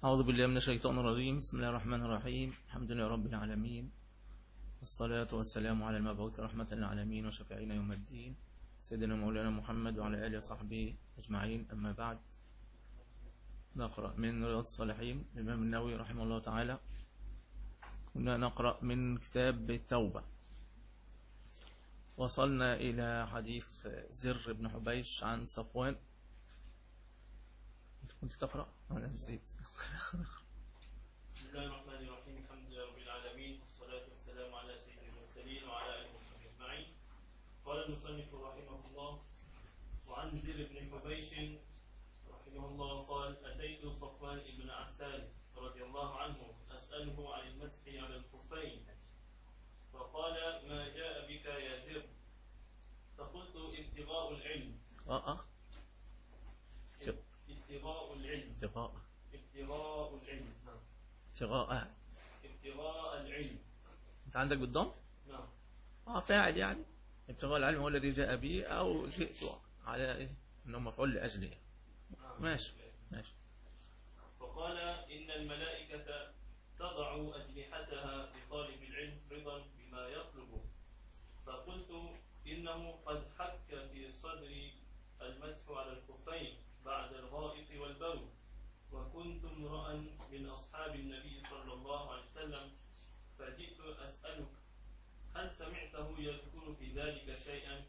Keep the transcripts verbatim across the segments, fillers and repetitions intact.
أعوذ بالله من الشيطان الرجيم. بسم الله الرحمن الرحيم. الحمد لله رب العالمين، والصلاة والسلام على المبعوث رحمة للعالمين وشفيعنا يوم الدين سيدنا مولانا محمد وعلى آله وصحبه أجمعين. أما بعد، نقرأ من رياض الصالحين الإمام النووي رحمه الله تعالى. كنا نقرأ من كتاب التوبة، وصلنا إلى حديث زر بن حبيش عن صفوان. أنت كنت تقرأ؟ أنا نسيت. بسم الله الرحمن الرحيم. الحمد لله رب العالمين، والصلاة والسلام على سيد المرسلين وعلى آله وصحبه أجمعين. قال المصنف رحمه الله: وعن زر بن حبيش رحمه الله قال: أتيت صفوان بن عسال رضي الله عنه أسأله عن المسح على الخفين، فقال: ما جاء بك يا زر؟ فقلت: ابتغاء العلم. آه ابتغاء العلم. ابتغاء ابتغاء العلم. نعم. ابتغاء ابتغاء العلم. أنت عندك بالضم؟ نعم. آه فاعل، يعني ابتغاء العلم هو الذي جاء به، أو جئت على إيه؟ إنه مفعول لأجله. نعم. ماشي ماشي. فقال: إن الملائكة تضع أجنحتها لطالب العلم رضا بما يطلب. فقلت: إنه قد حك في صدري المسح على الخفين بعد الغائط والبول، وكنت امرأ من أصحاب النبي صلى الله عليه وسلم، فجئت أسألك: هل سمعته يذكر في ذلك شيئا؟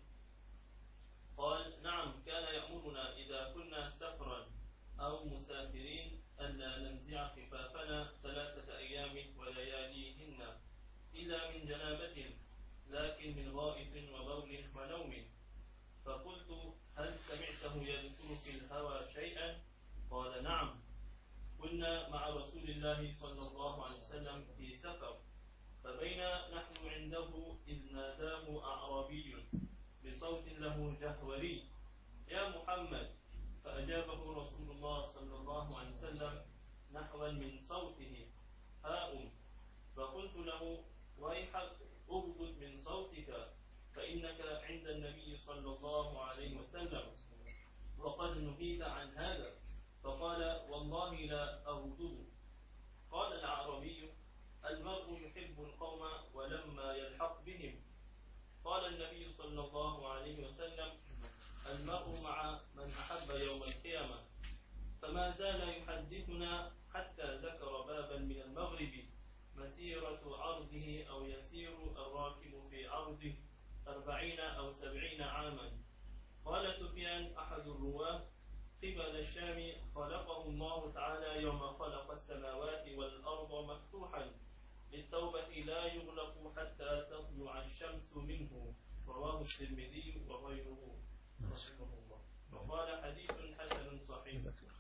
قال: نعم، كان يأمرنا إذا كنا سفرا أو مسافرين ألا ننزع خفافنا ثلاثة أيام ولياليهن إلا من جنابة، لكن من غائط وبول ونوم. فقلت: هل سمعته يذكر في الهوى شيئا؟ قال: نعم، كنا مع رسول الله صلى الله عليه وسلم في سفر، فبينا نحن عنده إذ ناداه أعرابي بصوت له جهوري: يا محمد! فأجابه رسول الله صلى الله عليه وسلم نحوا من صوته: هاؤم. فقلت له: ويحك، اغضض من صوتك، فإنك عند النبي صلى الله عليه وسلم وقد نهيت عن هذا. فقال: والله لا أغضض. قال الأعرابي: المرء يحب القوم ولما يلحق بهم. قال النبي صلى الله عليه وسلم: المرء مع من أحب يوم القيامة. فما زال يحدثنا حتى ذكر بابا من المغرب مسيرة عرضه أو يسير الراكب في عرضه أربعين أو سبعين عاما. قال سفيان أحد الرواة: قبل الشام خلقه الله تعالى يوم خلق السماوات والأرض مفتوحا للتوبة لا يغلق حتى تطلع الشمس منه. رواه الترمذي وغيره رحمه الله. وقال: حديث حسن صحيح.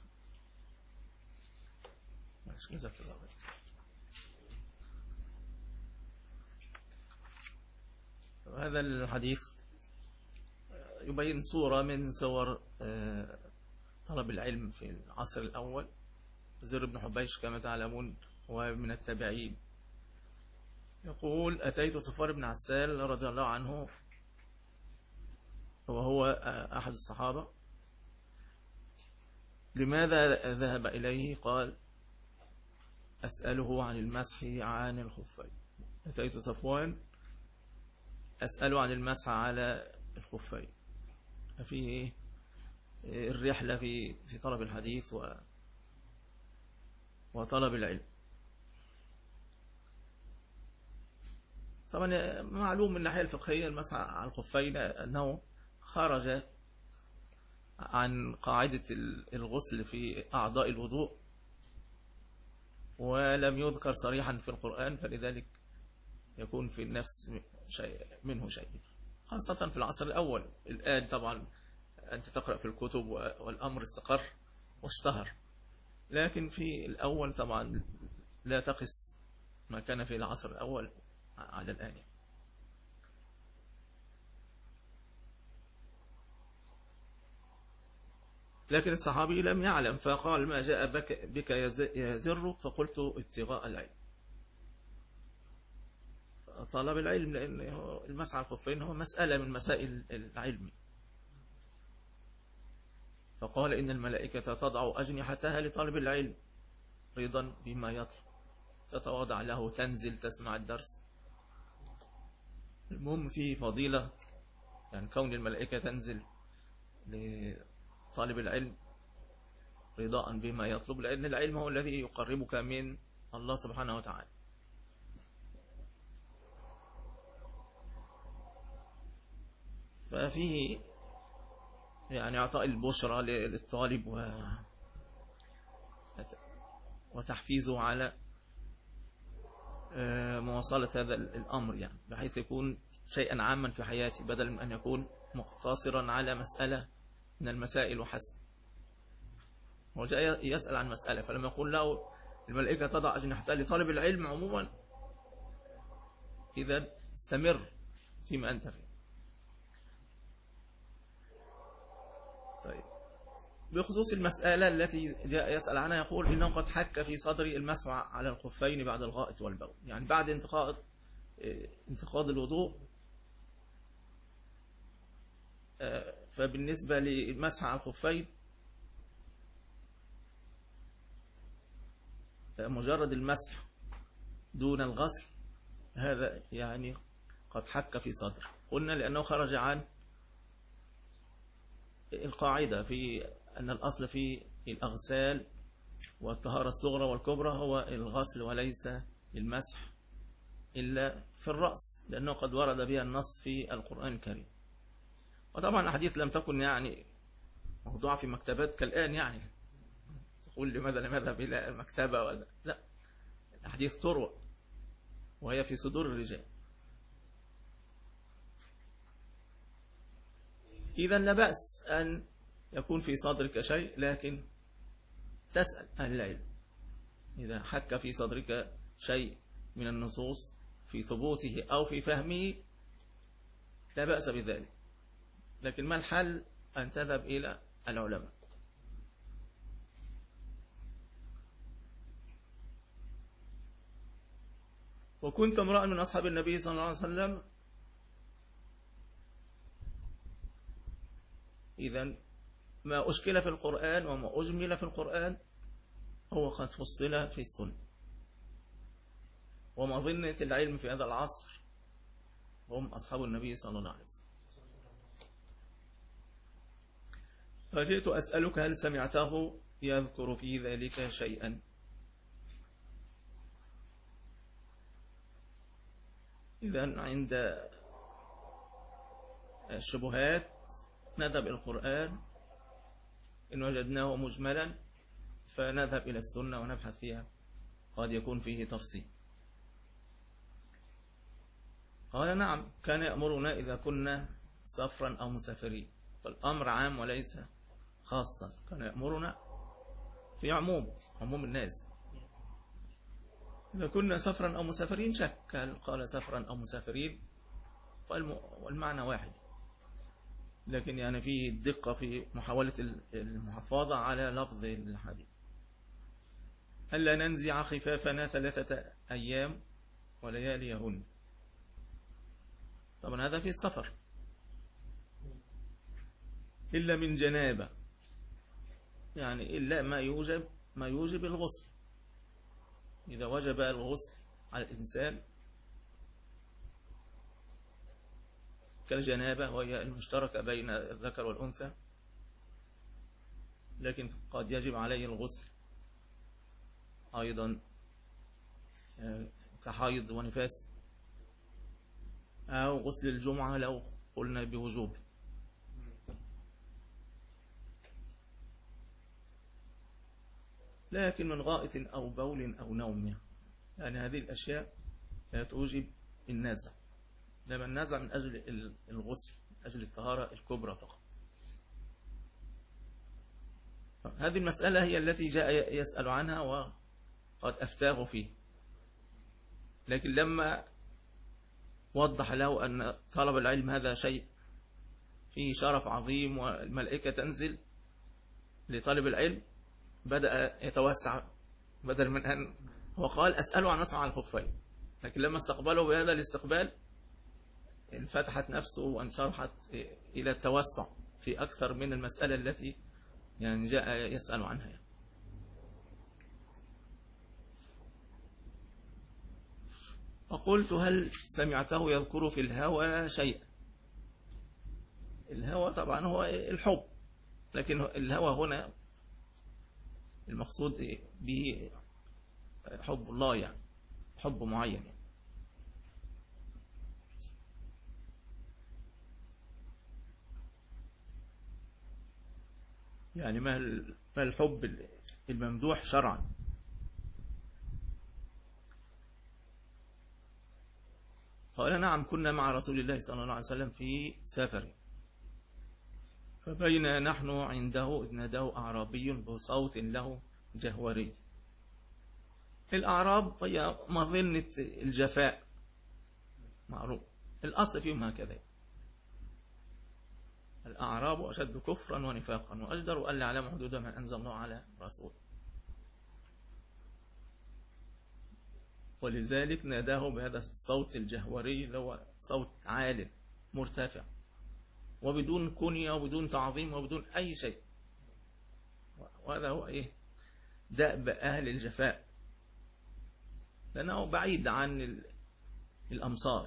جزاك الله خير. هذا الحديث يبين صورة من صور طلب العلم في العصر الأول. زر بن حبيش كما تعلمون هو من التابعين. يقول: أتيت صفوان بن عسال رضي الله عنه، وهو أحد الصحابة. لماذا ذهب إليه؟ قال: أسأله عن المسح عن الخفين. أتيت صفوان أسأله عن المسح على الخفين. ففيه الرحلة في في طلب الحديث و وطلب العلم. طبعا معلوم من الناحية الفقهية المسح على الخفين أنه خرج عن قاعدة الغسل في أعضاء الوضوء، ولم يذكر صريحا في القرآن، فلذلك يكون في النفس شيء منه شيء، خاصة في العصر الأول. الآن طبعا أنت تقرأ في الكتب والأمر استقر واشتهر، لكن في الأول طبعا لا تقس ما كان في العصر الأول على الآن. لكن الصحابي لم يعلم، فقال: ما جاء بك, بك يا زر؟ فقلت: ابتغاء العلم. طلب العلم، لأن المسح على الخفين هو مسألة من مسائل العلم. فقال: إن الملائكة تضع أجنحتها لطالب العلم رضا بما يطلب، تتواضع له، تنزل تسمع الدرس. المهم فيه فضيلة، يعني كون الملائكة تنزل لطالب العلم رضاء بما يطلب، لأن العلم هو الذي يقربك من الله سبحانه وتعالى. ففيه يعني إعطاء البشرى للطالب و وتحفيزه على مواصلة هذا الأمر، يعني بحيث يكون شيئا عاما في حياتي بدل من أن يكون مقتصرا على مسألة من المسائل وحسب. هو جاء يسأل عن مسألة، فلما يقول له الملائكة تضع أجنحتها لطالب العلم عموما، إذا استمر فيما أنت فيه. طيب، بخصوص المسألة التي جاء يسأل عنها، يقول إنه قد حك في صدري المسح على الخفين بعد الغائط والبول، يعني بعد انتقاض انتقاض الوضوء. فبالنسبة للمسح على الخفين، مجرد المسح دون الغسل هذا يعني قد حك في صدر. قلنا لأنه خرج عن القاعدة في أن الأصل في الأغسال والطهارة الصغرى والكبرى هو الغسل وليس المسح إلا في الرأس، لأنه قد ورد بها النص في القرآن الكريم. وطبعا الأحاديث لم تكن يعني موضوعة في مكتبات كالآن، يعني تقول لماذا لم يذهب إلى المكتبة ولا لا، الأحاديث تروى وهي في صدور الرجال. إذا لا بأس أن يكون في صدرك شيء، لكن تسأل أهل العلم إذا حك في صدرك شيء من النصوص في ثبوته أو في فهمه لا بأس بذلك، لكن ما الحل؟ أن تذهب إلى العلماء. وكنت امرأ من أصحاب النبي صلى الله عليه وسلم، إذن ما أشكل في القرآن وما أجمل في القرآن هو قد فصل في السنة. ومظنة العلم في هذا العصر هم أصحاب النبي صلى الله عليه وسلم. فجئت أسألك هل سمعته يذكر في ذلك شيئا؟ إذن عند الشبهات نذهب إلى القرآن، إن وجدناه مجملا فنذهب إلى السنة ونبحث فيها، قد يكون فيه تفصيل. قال نعم، كان يأمرنا إذا كنا سفرا أو مسافرين، فالأمر عام وليس خاصا، كان يأمرنا في عموم عموم الناس. إذا كنا سفرا أو مسافرين شك، قال سفرا أو مسافرين والمعنى واحد، لكن يعني فيه الدقة في محاولة المحافظة على لفظ الحديث. ألا ننزع خفافنا ثلاثة أيام ولياليهن. طبعا هذا في السفر، إلا من جنابة، يعني إلا ما يوجب ما يوجب الغسل. إذا وجب الغسل على الإنسان كالجنابة وهي المشتركة بين الذكر والأنثى، لكن قد يجب عليه الغسل أيضا كحيض ونفاس، أو غسل الجمعة لو قلنا بوجوب. لكن من غائط أو بول أو نوم، يعني هذه الأشياء لا توجب النزع، لما النزع من أجل الغسل، من أجل الطهارة الكبرى فقط. هذه المسألة هي التي جاء يسأل عنها وقد أفتاه فيه، لكن لما وضح له أن طلب العلم هذا شيء فيه شرف عظيم والملائكة تنزل لطالب العلم، بدأ يتوسع، بدل من أن هو قال أسأله عن مسح على الخفين، لكن لما استقبله بهذا الاستقبال انفتحت نفسه وانشرحت إلى التوسع في أكثر من المسألة التي يعني جاء يسأل عنها. فقلت هل سمعته يذكر في الهوى شيئا؟ الهوى طبعا هو الحب، لكن الهوى هنا المقصود به حب الله، يعني حب معين يعني. يعني ما الحب الممدوح شرعا. قال نعم كنا مع رسول الله صلى الله عليه وسلم في سفر، فبين نحن عنده إذ ناداه أعرابي بصوت له جهوري. الأعراب هي مظنة الجفاء معروف، الأصل فيهم هكذا، الأعراب أشد كفرا ونفاقا وأجدر ألا يعلم حدود ما أنزل الله على رسول، ولذلك ناداه بهذا الصوت الجهوري اللي هو صوت عال مرتفع وبدون كنية وبدون تعظيم وبدون أي شيء. وهذا هو إيه دأب أهل الجفاء، لأنه بعيد عن الأمصار،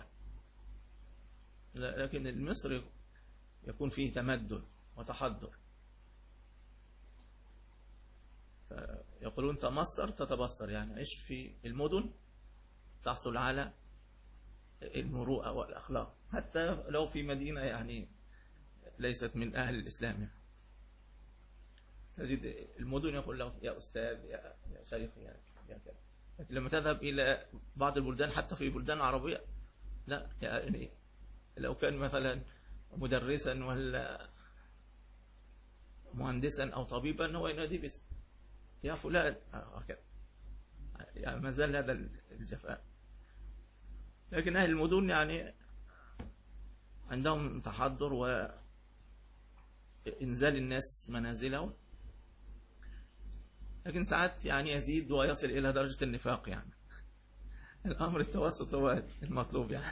لكن المصري يكون فيه تمدن وتحضر. يقولون تمصر تتبصر، يعني عيش في المدن تحصل على المروءة والأخلاق، حتى لو في مدينة يعني ليست من أهل الإسلام يعني. تجد المدن يقول له يا أستاذ يا يا شيخ يا يا كذا، لكن لما تذهب إلى بعض البلدان حتى في بلدان عربية لا، يعني لو كان مثلا مدرسا ولا مهندسا أو طبيبا هو ينادي باسم يا فلان هكذا، يعني ما زال هذا الجفاء. لكن أهل المدن يعني عندهم تحضر وإنزال الناس منازلهم، لكن ساعات يعني يزيد ويصل إلى درجة النفاق، يعني الأمر التوسط هو المطلوب يعني.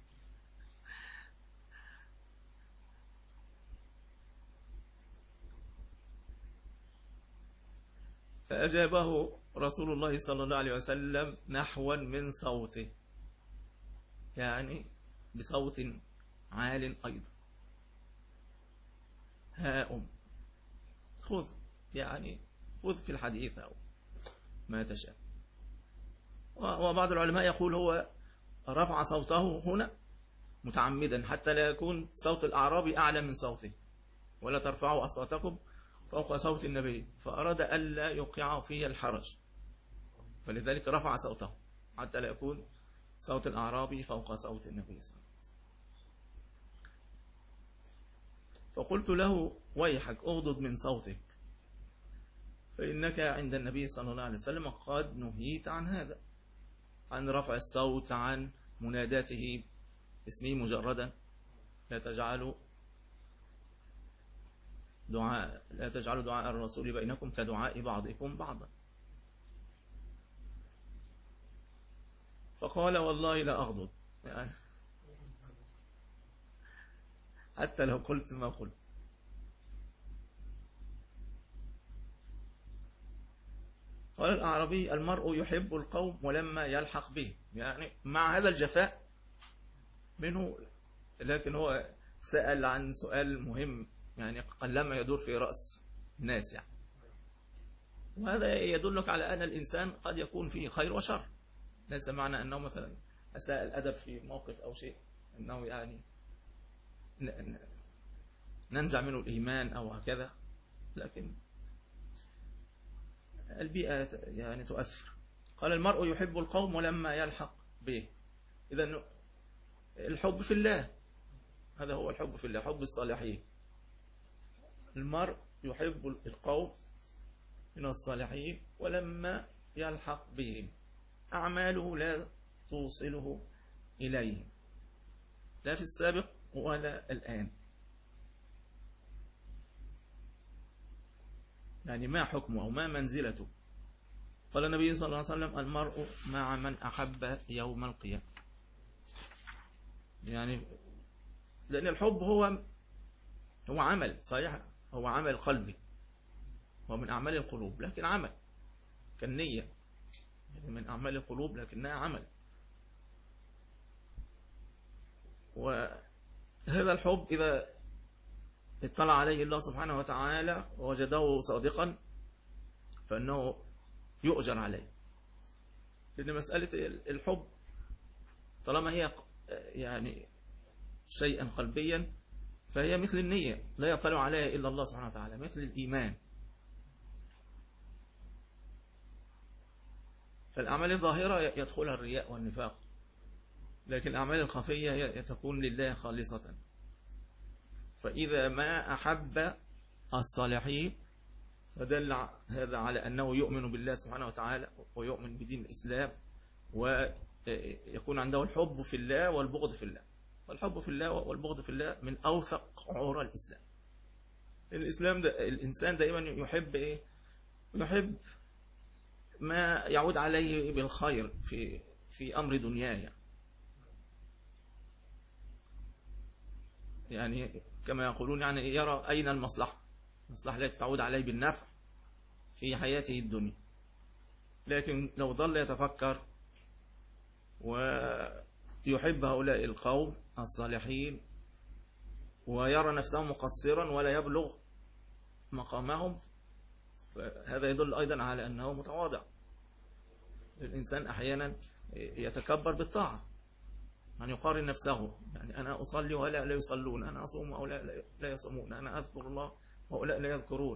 فأجابه رسول الله صلى الله عليه وسلم نحوا من صوته، يعني بصوت عال أيضا. ها أم خذ، يعني خذ في الحديث أو ما تشاء. وبعض العلماء يقول هو رفع صوته هنا متعمدا حتى لا يكون صوت الأعرابي أعلى من صوته، ولا ترفعوا أصواتكم فوق صوت النبي، فأراد ألا يوقع فيه الحرج، فلذلك رفع صوته حتى لا يكون صوت الأعرابي فوق صوت النبي صلى الله عليه وسلم. فقلت له ويحك اغضض من صوتك، فإنك عند النبي صلى الله عليه وسلم قد نهيت عن هذا، عن رفع الصوت، عن مناداته اسمه مجردا. لا تجعلوا دعاء لا تجعلوا دعاء الرسول بينكم كدعاء بعضكم بعضا. فقال والله لا أغضض، يعني حتى لو قلت ما قلت. قال الأعرابي المرء يحب القوم ولما يلحق به، يعني مع هذا الجفاء منه، لكن هو سأل عن سؤال مهم يعني قلما يدور في رأس الناس يعني. وهذا يدلك على أن الإنسان قد يكون فيه خير وشر، ليس معنى أنه مثلا أساء الأدب في موقف أو شيء أنه يعني ننزع منه الإيمان أو هكذا، لكن البيئة يعني تؤثر. قال المرء يحب القوم ولما يلحق به، إذن الحب في الله، هذا هو الحب في الله، حب الصالحين. المرء يحب القوم من الصالحين ولما يلحق بهم، أعماله لا توصله إليهم، لا في السابق ولا الآن. يعني ما حكمه أو ما منزلته؟ قال النبي صلى الله عليه وسلم المرء مع من أحب يوم القيامة. يعني لأن الحب هو هو عمل صحيح، هو عمل قلبي، هو من أعمال القلوب، لكن عمل كالنية، يعني من أعمال القلوب لكنها عمل. وهذا الحب إذا اطلع عليه الله سبحانه وتعالى ووجده صادقا فإنه يؤجر عليه، لأن مسألة الحب طالما هي يعني شيئا قلبيا فهي مثل النية لا يطلع عليها إلا الله سبحانه وتعالى، مثل الإيمان. فالأعمال الظاهرة يدخلها الرياء والنفاق، لكن الأعمال الخفية تكون لله خالصة. فإذا ما أحب الصالحين فدل هذا على أنه يؤمن بالله سبحانه وتعالى ويؤمن بدين الإسلام، ويكون عنده الحب في الله والبغض في الله. والحب في الله والبغض في الله من أوثق عرى الإسلام. الإسلام ده الإنسان دائما يحب إيه؟ يحب ما يعود عليه بالخير في في أمر دنياه يعني. يعني كما يقولون يعني يرى أين المصلحة، المصلحة التي تعود عليه بالنفع في حياته الدنيا. لكن لو ظل يتفكر ويحب هؤلاء القوم الصالحين ويرى نفسه مقصرا ولا يبلغ مقامهم، فهذا يدل أيضا على أنه متواضع. الإنسان أحيانا يتكبر بالطاعة، أن يقارن نفسه، يعني أنا أصلي وهؤلاء لا يصلون، أنا أصوم وهؤلاء لا يصومون، أنا أذكر الله وهؤلاء لا يذكرون،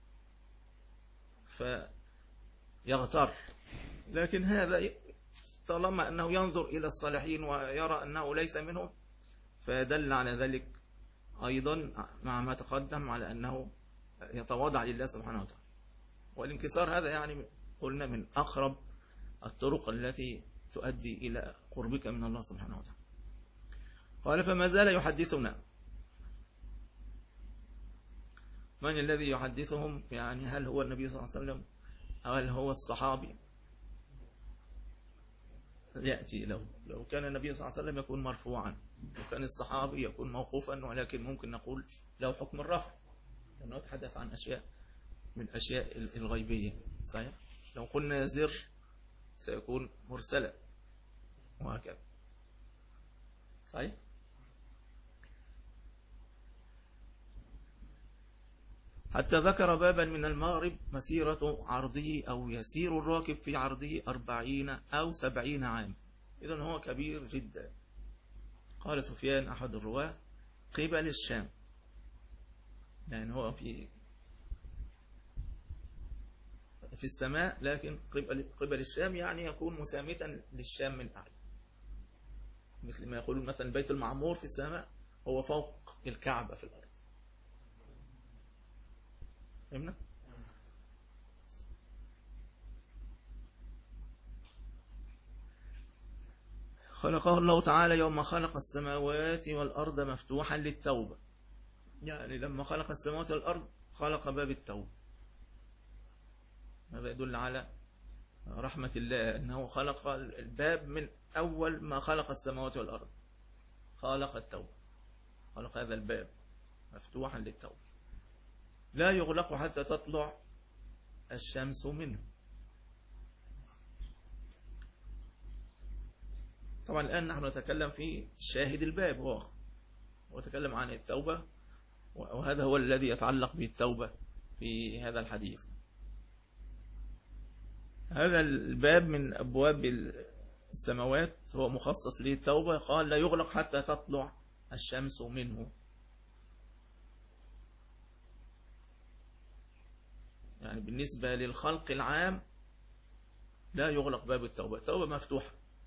فيغتر. لكن هذا طالما أنه ينظر إلى الصالحين ويرى أنه ليس منهم فيدل على ذلك أيضا مع ما تقدم على أنه يتواضع لله سبحانه وتعالى. والانكسار هذا يعني قلنا من أقرب الطرق التي تؤدي إلى قربك من الله سبحانه وتعالى. قال فما زال يحدثنا. من الذي يحدثهم؟ يعني هل هو النبي صلى الله عليه وسلم أو هل هو الصحابي؟ يأتي لو لو كان النبي صلى الله عليه وسلم يكون مرفوعا، وكان الصحابي يكون موقوفا، ولكن ممكن نقول له حكم الرفع لأنه يتحدث عن أشياء من أشياء الغيبية. صحيح؟ لو قلنا زر سيكون مرسلا وهكذا. صحيح؟ حتى ذكر بابا من المغرب مسيرة عرضه أو يسير الراكب في عرضه أربعين أو سبعين عام، إذن هو كبير جدا. قال سفيان أحد الرواة قبل الشام، يعني هو في في السماء لكن قبل, قبل الشام، يعني يكون مسامتا للشام من أعلى، مثل ما يقولون مثلا البيت المعمور في السماء هو فوق الكعبة في الأرض. فهمنا؟ خلقه الله تعالى يوم خلق السماوات والأرض مفتوحا للتوبة، يعني لما خلق السماوات والأرض خلق باب التوبة. هذا يدل على رحمة الله أنه خلق الباب من أول ما خلق السماوات والأرض، خلق التوبة، خلق هذا الباب مفتوحا للتوبة لا يغلق حتى تطلع الشمس منه. طبعا الآن نحن نتكلم في شاهد الباب، هو وتكلم عن التوبة، وهذا هو الذي يتعلق بالتوبة في هذا الحديث. هذا الباب من أبواب السماوات هو مخصص للتوبة، قال لا يغلق حتى تطلع الشمس منه، يعني بالنسبة للخلق العام لا يغلق باب التوبة، التوبة مفتوحة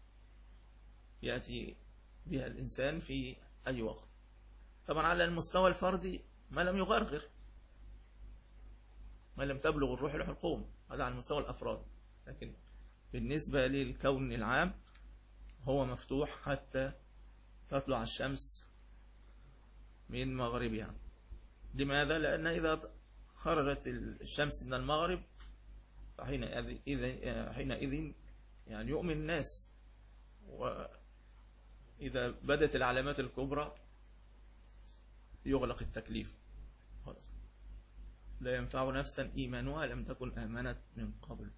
يأتي بها الإنسان في أي وقت. طبعا على المستوى الفردي ما لم يغرغر، ما لم تبلغ الروح الحلقوم، هذا على المستوى الأفراد، لكن بالنسبة للكون العام هو مفتوح حتى تطلع الشمس من مغربها. لماذا؟ لأن إذا خرجت الشمس من المغرب فحينئذ حينئذ يعني يؤمن الناس، وإذا بدت العلامات الكبرى يغلق التكليف، خلاص لا ينفع نفسا إيمانها لم تكن آمنت من قبل.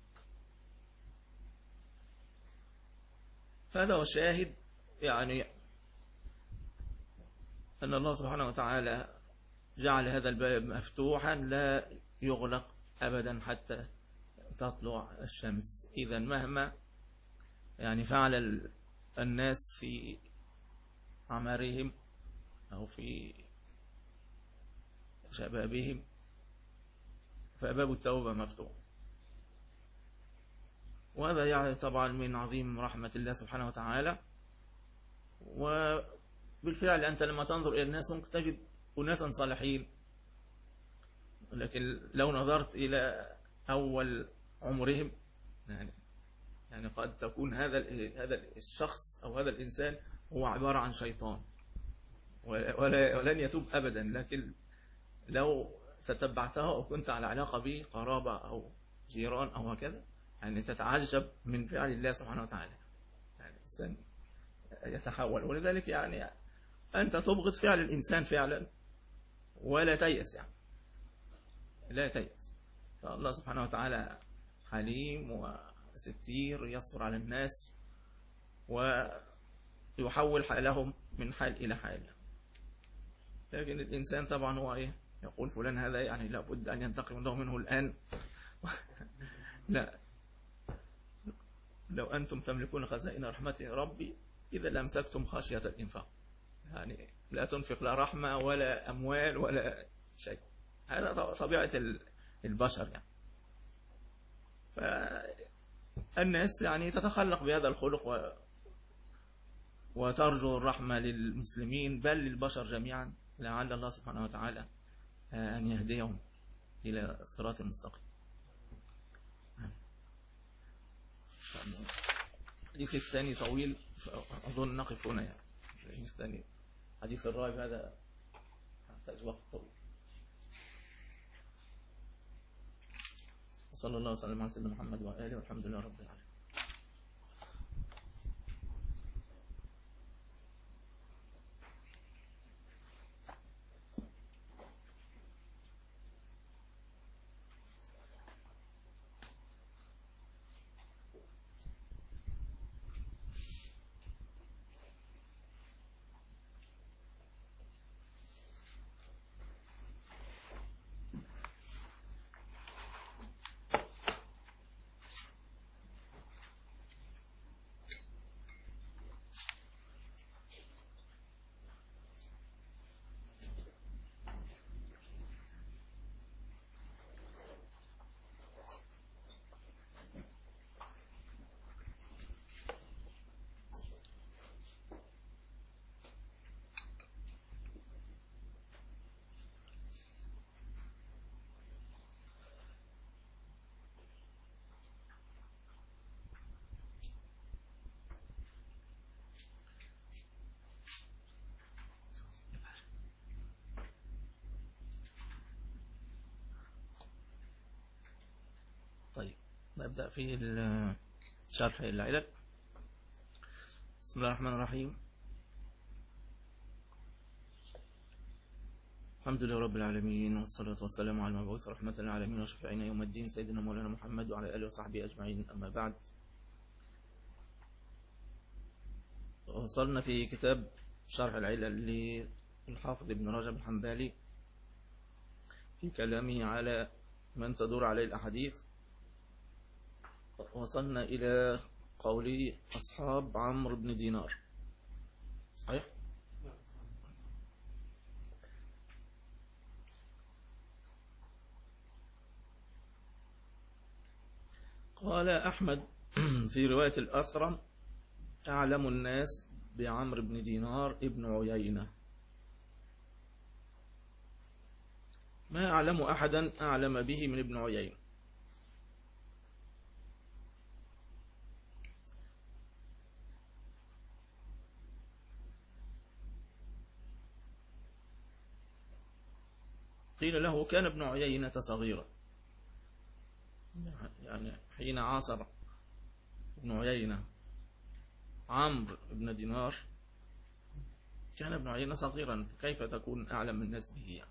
هذا هو شاهد يعني أن الله سبحانه وتعالى جعل هذا الباب مفتوحا لا يغلق أبدا حتى تطلع الشمس. إذا مهما يعني فعل الناس في عمرهم أو في شبابهم فباب التوبة مفتوح. وهذا يعني طبعا من عظيم رحمة الله سبحانه وتعالى. وبالفعل أنت لما تنظر إلى الناس ممكن تجد أناسا صالحين، لكن لو نظرت إلى أول عمرهم يعني يعني قد تكون هذا هذا الشخص أو هذا الإنسان هو عبارة عن شيطان ولا ولن يتوب أبدا. لكن لو تتبعته أو كنت على علاقة به قرابة أو جيران أو هكذا يعني تتعجب من فعل الله سبحانه وتعالى. يعني الإنسان يتحول. ولذلك يعني أنت تبغض فعل الإنسان فعلا ولا تيأس، يعني لا تيأس. فالله سبحانه وتعالى حليم وستير يصبر على الناس ويحول حالهم من حال إلى حال. لكن الإنسان طبعا هو إيه يقول فلان هذا يعني لابد أن ينتقم له منه الآن. لا، لو أنتم تملكون خزائن رحمة ربي إذا لامسكتم خشية الإنفاق. يعني لا تنفق لا رحمة ولا أموال ولا شيء. هذا طبيعة البشر يعني. فالناس يعني تتخلق بهذا الخلق و... وترجو الرحمة للمسلمين بل للبشر جميعا، لعل الله سبحانه وتعالى أن يهديهم إلى صراط المستقيم. الحديث الثاني طويل فأظن نقف هنا. يعني الحديث الثاني حديث الراهب هذا يحتاج وقت طويل. وصلى الله وسلم على سيدنا محمد وآله والحمد لله رب العالمين. طيب نبدأ في شرح العلل. بسم الله الرحمن الرحيم. الحمد لله رب العالمين والصلاة والسلام على المبعوث رحمة للعالمين وشفيعنا يوم الدين سيدنا مولانا محمد وعلى آله وصحبه أجمعين. أما بعد، وصلنا في كتاب شرح العلل للحافظ ابن رجب الحنبلي في كلامه على من تدور عليه الأحاديث. وصلنا إلى قول أصحاب عمرو بن دينار. صحيح؟ قال أحمد في رواية الأثرم: أعلم الناس بعمرو بن دينار ابن عيينة، ما أعلم أحدا أعلم به من ابن عيينة. قيل له: كان ابن عيينة صغيرا، يعني حين عاصر ابن عيينة عمرو بن دينار كان ابن عيينة صغيرا، كيف تكون أعلم الناس به يعني؟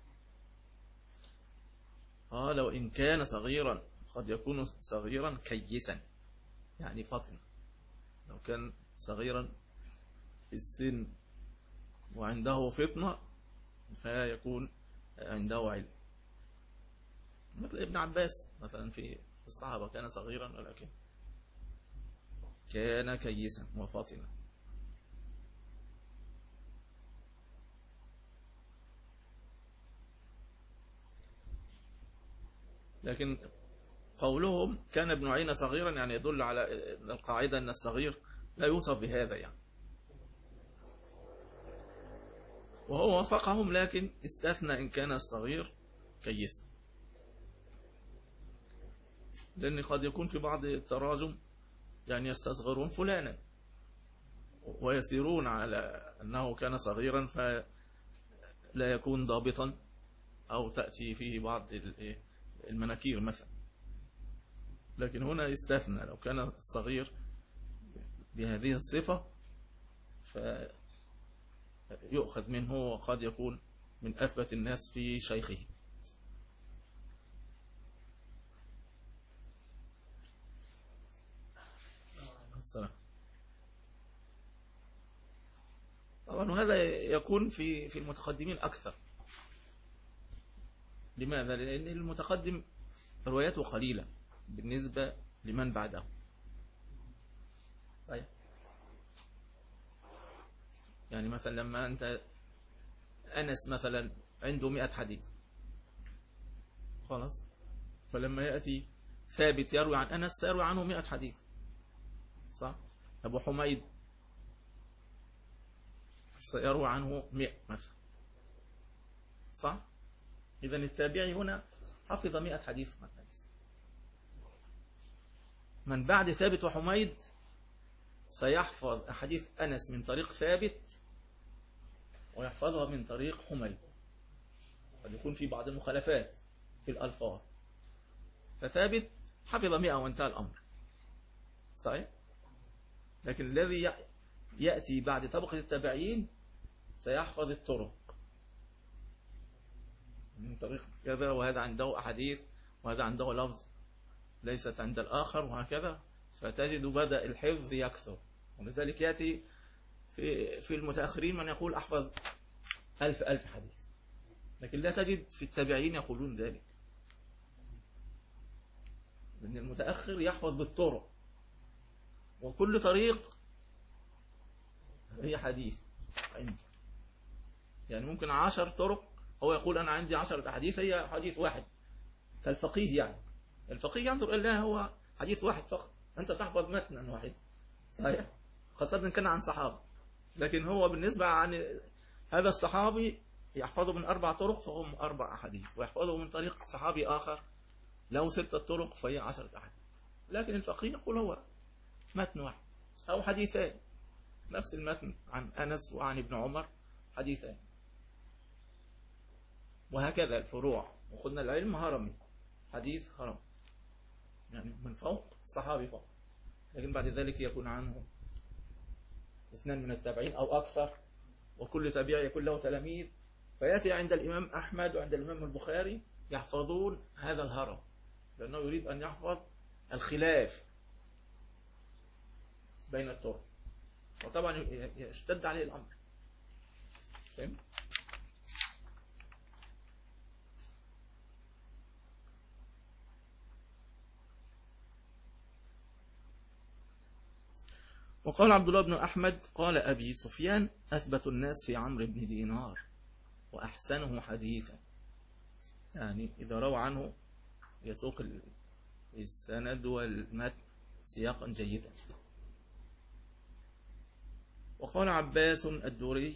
قال: وإن كان صغيرا قد يكون صغيرا كيسا، يعني فطن. لو كان صغيرا في السن وعنده فطنة فيكون عنده علم. مثل ابن عباس مثلا في الصحابة كان صغيرا ولكن كان كيسا وفاطنا. لكن قولهم كان ابن عيينة صغيرا يعني يدل على القاعدة أن الصغير لا يوصف بهذا يعني، وهو وافقهم لكن استثنى إن كان الصغير كيسا، لأن قد يكون في بعض التراجم يعني يستصغرون فلانا ويسيرون على أنه كان صغيرا فلا يكون ضابطا أو تأتي فيه بعض المناكير مثلا. لكن هنا استثنى لو كان الصغير بهذه الصفة فيؤخذ منه وقد يكون من أثبت الناس في شيخه. السلام. طبعا وهذا يكون في في المتقدمين أكثر. لماذا؟ لأن المتقدم رواياته قليلة بالنسبة لمن بعده. صحيح. يعني مثلا لما أنت أنس مثلا عنده مئة حديث خلاص، فلما يأتي ثابت يروي عن أنس سيروي عنه مئة حديث، صح؟ أبو حميد سيروي عنه مئة مثلا، صح؟ إذا التابعي هنا حفظ مئة حديث مثلا. من بعد ثابت وحميد سيحفظ أحاديث أنس من طريق ثابت ويحفظها من طريق حميد، قد يكون في بعض المخالفات في الألفاظ، فثابت حفظ مئة وانتهى الأمر، صحيح؟ لكن الذي يأتي بعد طبقة التابعين سيحفظ الطرق من طريق كذا، وهذا عنده أحاديث وهذا عنده لفظ ليست عند الآخر وهكذا، فتجد بدأ الحفظ يكثر. ولذلك يأتي في في المتأخرين من يقول أحفظ ألف ألف حديث، لكن لا تجد في التابعين يقولون ذلك، لأن المتأخر يحفظ بالطرق وكل طريق هي حديث عنده. يعني ممكن عشر طرق هو يقول أنا عندي عشرة حديث هي حديث واحد، كالفقيه. يعني الفقيه ينظر إلا هو حديث واحد فقط، أنت تحفظ متنا واحد، صحيح؟ خاصة كان عن صحابة، لكن هو بالنسبة عن هذا الصحابي يحفظه من أربع طرق فهم أربع أحاديث، ويحفظه من طريق صحابي آخر له ستة طرق فهي عشرة أحاديث. لكن الفقيه يقول هو متن واحد أو حديثان، نفس المتن عن أنس وعن ابن عمر حديثان، وهكذا الفروع. وقلنا العلم هرمي، حديث هرم يعني من فوق صحابي فوق، لكن بعد ذلك يكون عنه اثنان من التابعين أو أكثر، وكل تابع يكون له تلاميذ، فيأتي عند الإمام أحمد وعند الإمام البخاري يحفظون هذا الهرم، لأنه يريد أن يحفظ الخلاف بين الطرق، وطبعا يشتد عليه الأمر. فهم؟ وقال عبد الله بن أحمد قال أبي سفيان أثبت الناس في عمرو بن دينار وأحسنه حديثا، يعني إذا روى عنه يسوق السند والمتن سياقا جيدا. وقال عباس الدوري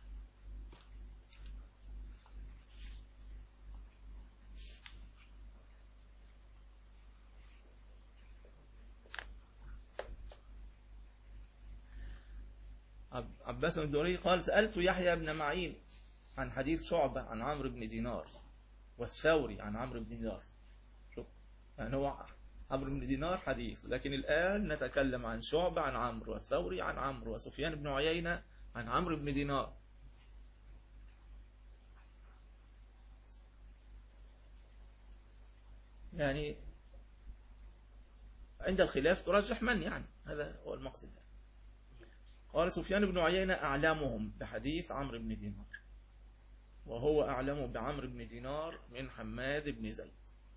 عباس الدوري قال سألت يحيى بن معين عن حديث شعبة عن عمرو بن دينار والثوري عن عمرو بن دينار. شوف يعني هو عمرو بن دينار حديث، لكن الآن نتكلم عن شعبة عن عمرو والثوري عن عمرو وسفيان بن عيينة عن عمرو بن دينار. يعني عند الخلاف ترجح من، يعني هذا هو المقصد. قال سفيان بن عيينة أعلمهم بحديث عمرو بن دينار، وهو أعلم بعمرو بن دينار من حماد بن زيد.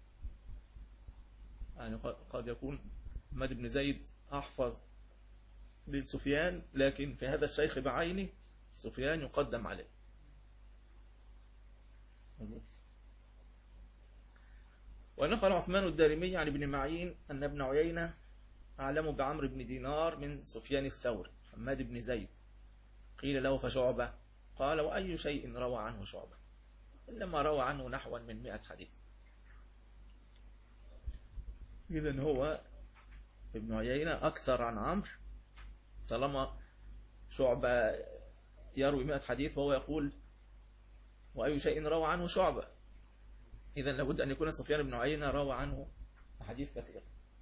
يعني قد يكون حماد بن زيد أحفظ من سفيان، لكن في هذا الشيخ بعينه سفيان يقدم عليه. ونقل عثمان الدارمي عن ابن معين أن ابن عيينة أعلم بعمرو بن دينار من سفيان الثوري حماد بن زيد. قيل له فشعبة؟ قال وأي شيء روى عنه شعبة؟ إنما روى عنه نحو من مئة حديث. إذن هو ابن عيينة أكثر عن عمرو، طالما شعبة يروي مئة حديث وهو يقول وأي شيء روى عنه شعبة، إذن لابد أن يكون سفيان بن عيينة روى عنه حديث كثير.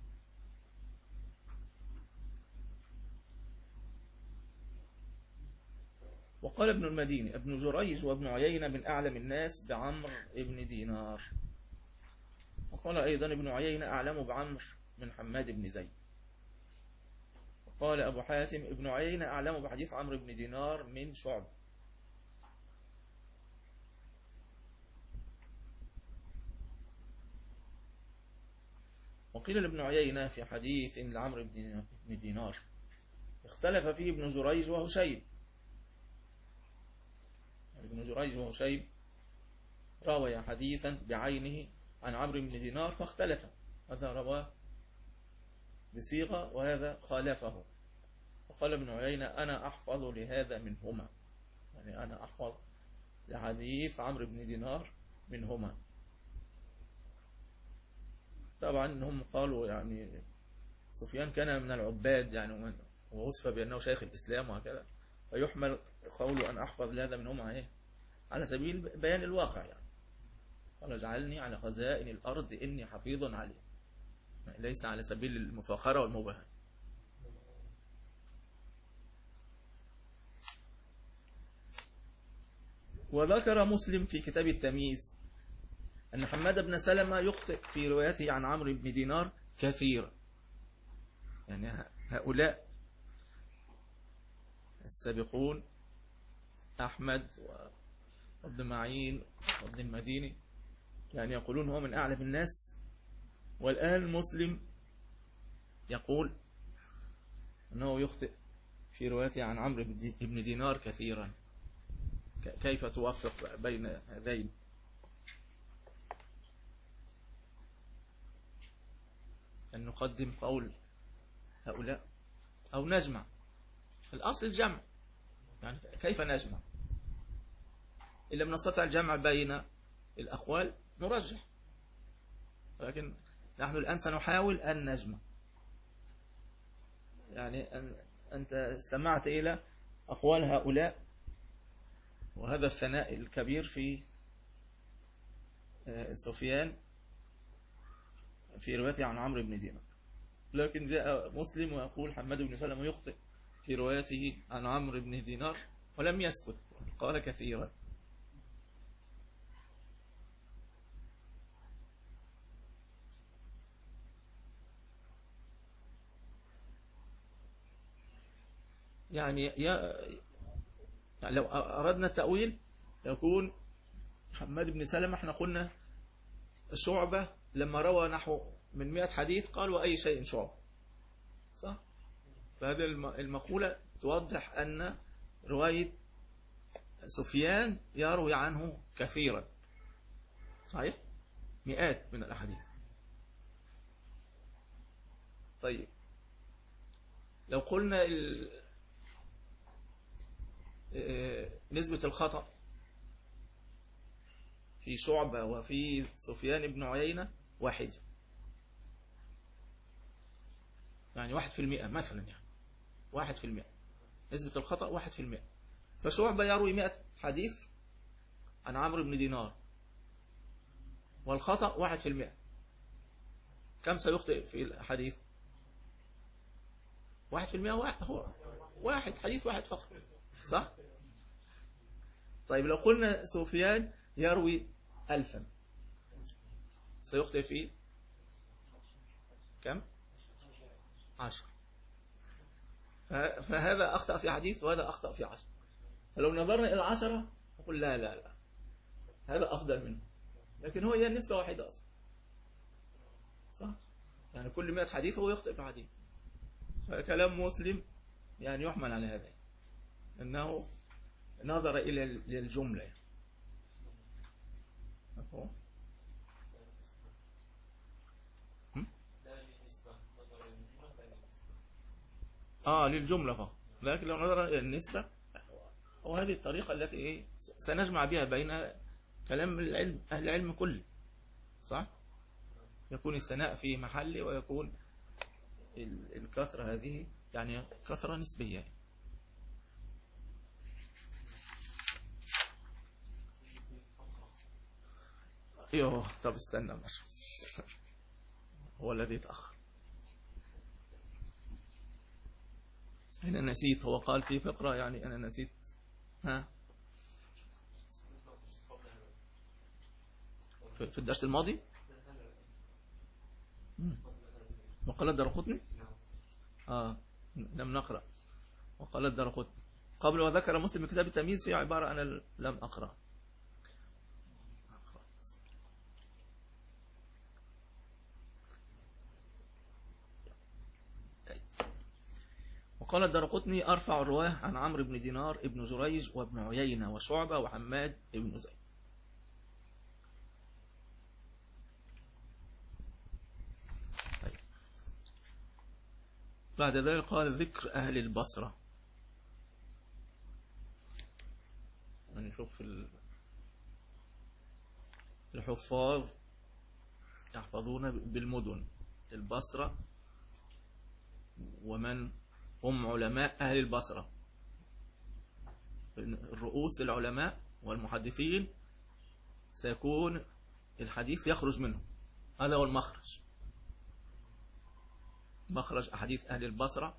وقال ابن المديني ابن جريج وابن عيينة من أعلم الناس بعمرو بن دينار. وقال أيضا ابن عيينة أعلم بعمرو من حماد بن زيد. وقال أبو حاتم ابن عيينة أعلم بحديث عمرو بن دينار من شعب. وقيل لابن عيينة في حديث لعمرو بن دينار اختلف فيه ابن جريج وهشيم. ابن جريج وهشيم روى حديثا بعينه عن عمرو بن دينار فاختلف، هذا رواه بصيغة وهذا خالفه. وقال ابن عيينة أنا أحفظ لهذا منهما، يعني أنا أحفظ لحديث عمرو بن دينار منهما. طبعا هم قالوا يعني سفيان كان من العباد يعني، ووصف بأنه شيخ الإسلام وهكذا، فيحمل قوله أن أحفظ لهذا منهما إيه على سبيل بيان الواقع، يعني قال اجعلني على خزائن الأرض إني حفيظ عليه، ليس على سبيل المفاخرة والمباهاة. وذكر مسلم في كتاب التمييز أن حماد بن سلمة يخطئ في روايته عن عمرو بن دينار كثيرا. يعني هؤلاء السابقون أحمد وابن معين وابن المديني يعني يقولون هو من أعلم الناس، والآن مسلم يقول أنه يخطئ في روايته عن عمرو بن دينار كثيرا. كيف توفق بين هذين؟ أن نقدم قول هؤلاء أو نجمع؟ الأصل الجمع، يعني كيف نجمع؟ إن لم نستطع الجمع بين الأقوال نرجح، ولكن نحن الآن سنحاول أن نجمع. يعني أن أنت استمعت إلى أقوال هؤلاء وهذا الثناء الكبير في سفيان في روايته عن عمرو بن دينار، لكن جاء مسلم ويقول حماد بن سلمة يخطئ في روايته عن عمرو بن دينار ولم يسكت، قال كثيرا. يعني يا يعني لو أردنا التأويل يكون حماد بن سلمة، احنا قلنا شعبة لما روى نحو من مئة حديث قال وأي شيء شعبة، صح؟ فهذه المقولة توضح أن رواية سفيان يروي عنه كثيرا، صحيح؟ مئات من الأحاديث. طيب لو قلنا ال... نسبة الخطأ في شعبة وفي سفيان بن عيينة واحد، يعني واحد في المئة مثلا، يعني واحد في المئة نسبة الخطأ واحد في المئة. فشعبة يروي مئة حديث عن عمرو بن دينار والخطأ واحد في المئة، كم سيخطئ في الحديث؟ واحد في المئة، واحد هو واحد حديث واحد فقط، صح؟ طيب لو قلنا سفيان يروي ألفا سيخطئ فيه كم؟ عشر. فهذا أخطأ في حديث وهذا أخطأ في عشرة. فلو نظرنا إلى العشرة نقول لا لا لا هذا أفضل منه، لكن هو هي النسبة واحدة أصلا، صح؟ يعني كل مئة حديث هو يخطئ في حديث. فكلام مسلم يعني يحمل على هذا، أنه نظر إلى الجملة. مفهوم؟ آه للجملة فقط، لكن لو نظر إلى النسبة وهذه الطريقة التي إيه سنجمع بها بين كلام العلم أهل العلم كله، صح؟ يكون الثناء في محله ويكون الكثرة هذه يعني كثرة نسبية. ايوه طب استنى ماشي. هو الذي تأخر. أنا نسيت، هو قال في فقرة يعني أنا نسيت. ها في الدرس الماضي وقال الدرقطني آه لم نقرأ. وقال الدرقطني قبل وذكر مسلم كتاب التمييز في عبارة أنا لم أقرأ. وقال الدرقطني أرفع الرواه عن عمرو بن دينار ابن جريج وابن عيينة وشعبة وحماد ابن زيد. طيب. بعد ذلك قال ذكر أهل البصرة. نشوف الحفاظ يحفظون بالمدن البصرة، ومن هم علماء أهل البصرة، الرؤوس العلماء والمحدثين سيكون الحديث يخرج منه، هذا هو المخرج. مخرج أحاديث أهل البصرة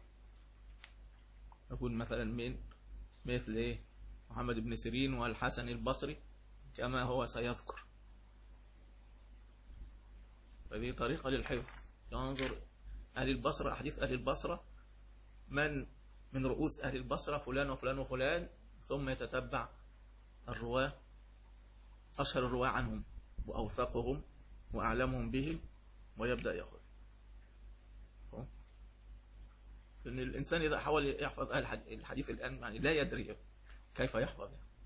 يكون مثلا من مثل إيه محمد بن سيرين والحسن البصري كما هو سيذكر. هذه طريقة للحفظ، ينظر أهل البصرة أحاديث أهل البصرة من من رؤوس أهل البصرة فلان وفلان وفلان، ثم يتتبع الرواة أشهر الرواة عنهم وأوثقهم وأعلمهم بهم ويبدأ يأخذ. لأن الإنسان إذا حاول يحفظ الحديث الآن يعني لا يدري كيف يحفظ.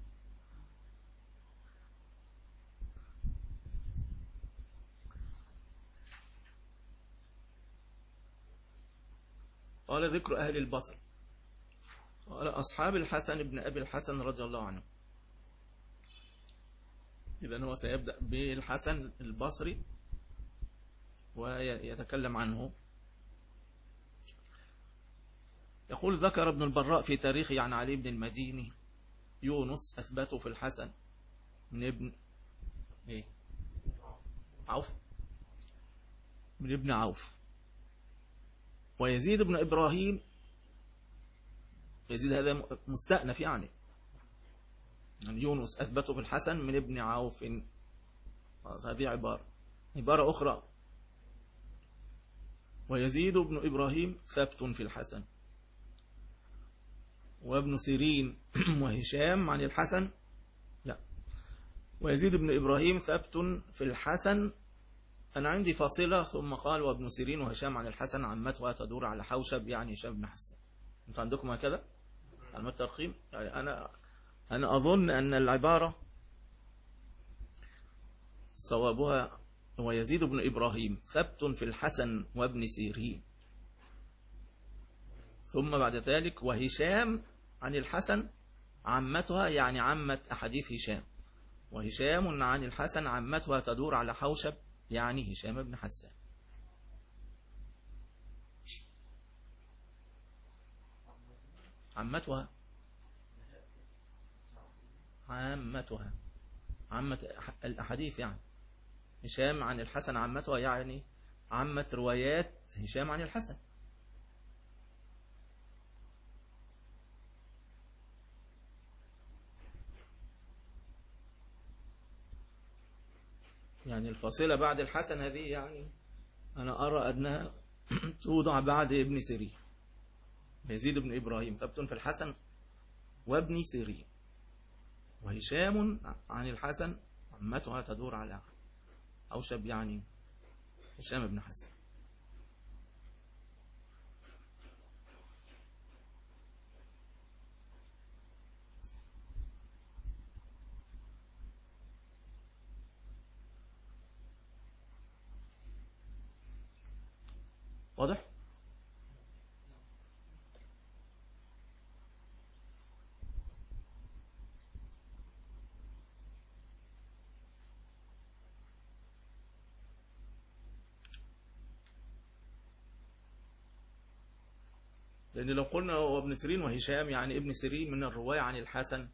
قال ذكر أهل البصر. قال أصحاب الحسن بن أبي الحسن رضي الله عنه. إذن هو سيبدأ بالحسن البصري ويتكلم عنه. يقول ذكر ابن البراء في تاريخه عن علي بن المديني يونس أثبته في الحسن من ابن إيه؟ عوف من ابن عوف، ويزيد بن إبراهيم، يزيد هذا مستأنف يعني يعني يونس أثبته في الحسن من ابن عوف. هذه عبارة عبارة أخرى ويزيد بن إبراهيم ثبت في الحسن، وابن سيرين وهشام عن الحسن لا ويزيد بن إبراهيم ثبت في الحسن. أنا عندي فاصلة ثم قال وابن سيرين وهشام عن الحسن عمتها تدور على حوشب يعني هشام بن حسان. أنتم عندكم هكذا علامات الترقيم؟ يعني أنا أنا أظن أن العبارة صوابها ويزيد بن إبراهيم ثبت في الحسن وابن سيرين، ثم بعد ذلك وهشام عن الحسن عمتها يعني عمة أحاديث هشام، وهشام عن الحسن عمتها تدور على حوشب يعني هشام بن حسان. عمتها عمتها عمة الأحاديث يعني هشام عن الحسن عمتها يعني عمة روايات هشام عن الحسن. يعني الفاصلة بعد الحسن هذه يعني أنا أرى أنها توضع بعد ابن سيرين يزيد بن إبراهيم ثبت في الحسن وابن سيرين. وهشام عن الحسن عمتها تدور على حوشب، يعني هشام بن حسن. واضح؟ لأن لو قلنا هو ابن سيرين وهشام، يعني ابن سيرين من الرواية عن الحسن،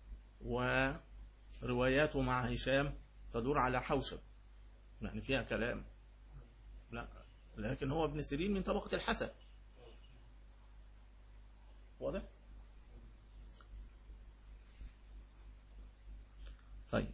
ورواياته مع هشام تدور على حوشب، يعني فيها كلام. لا، لكن هو ابن سيرين من طبقة الحسن. واضح؟ طيب.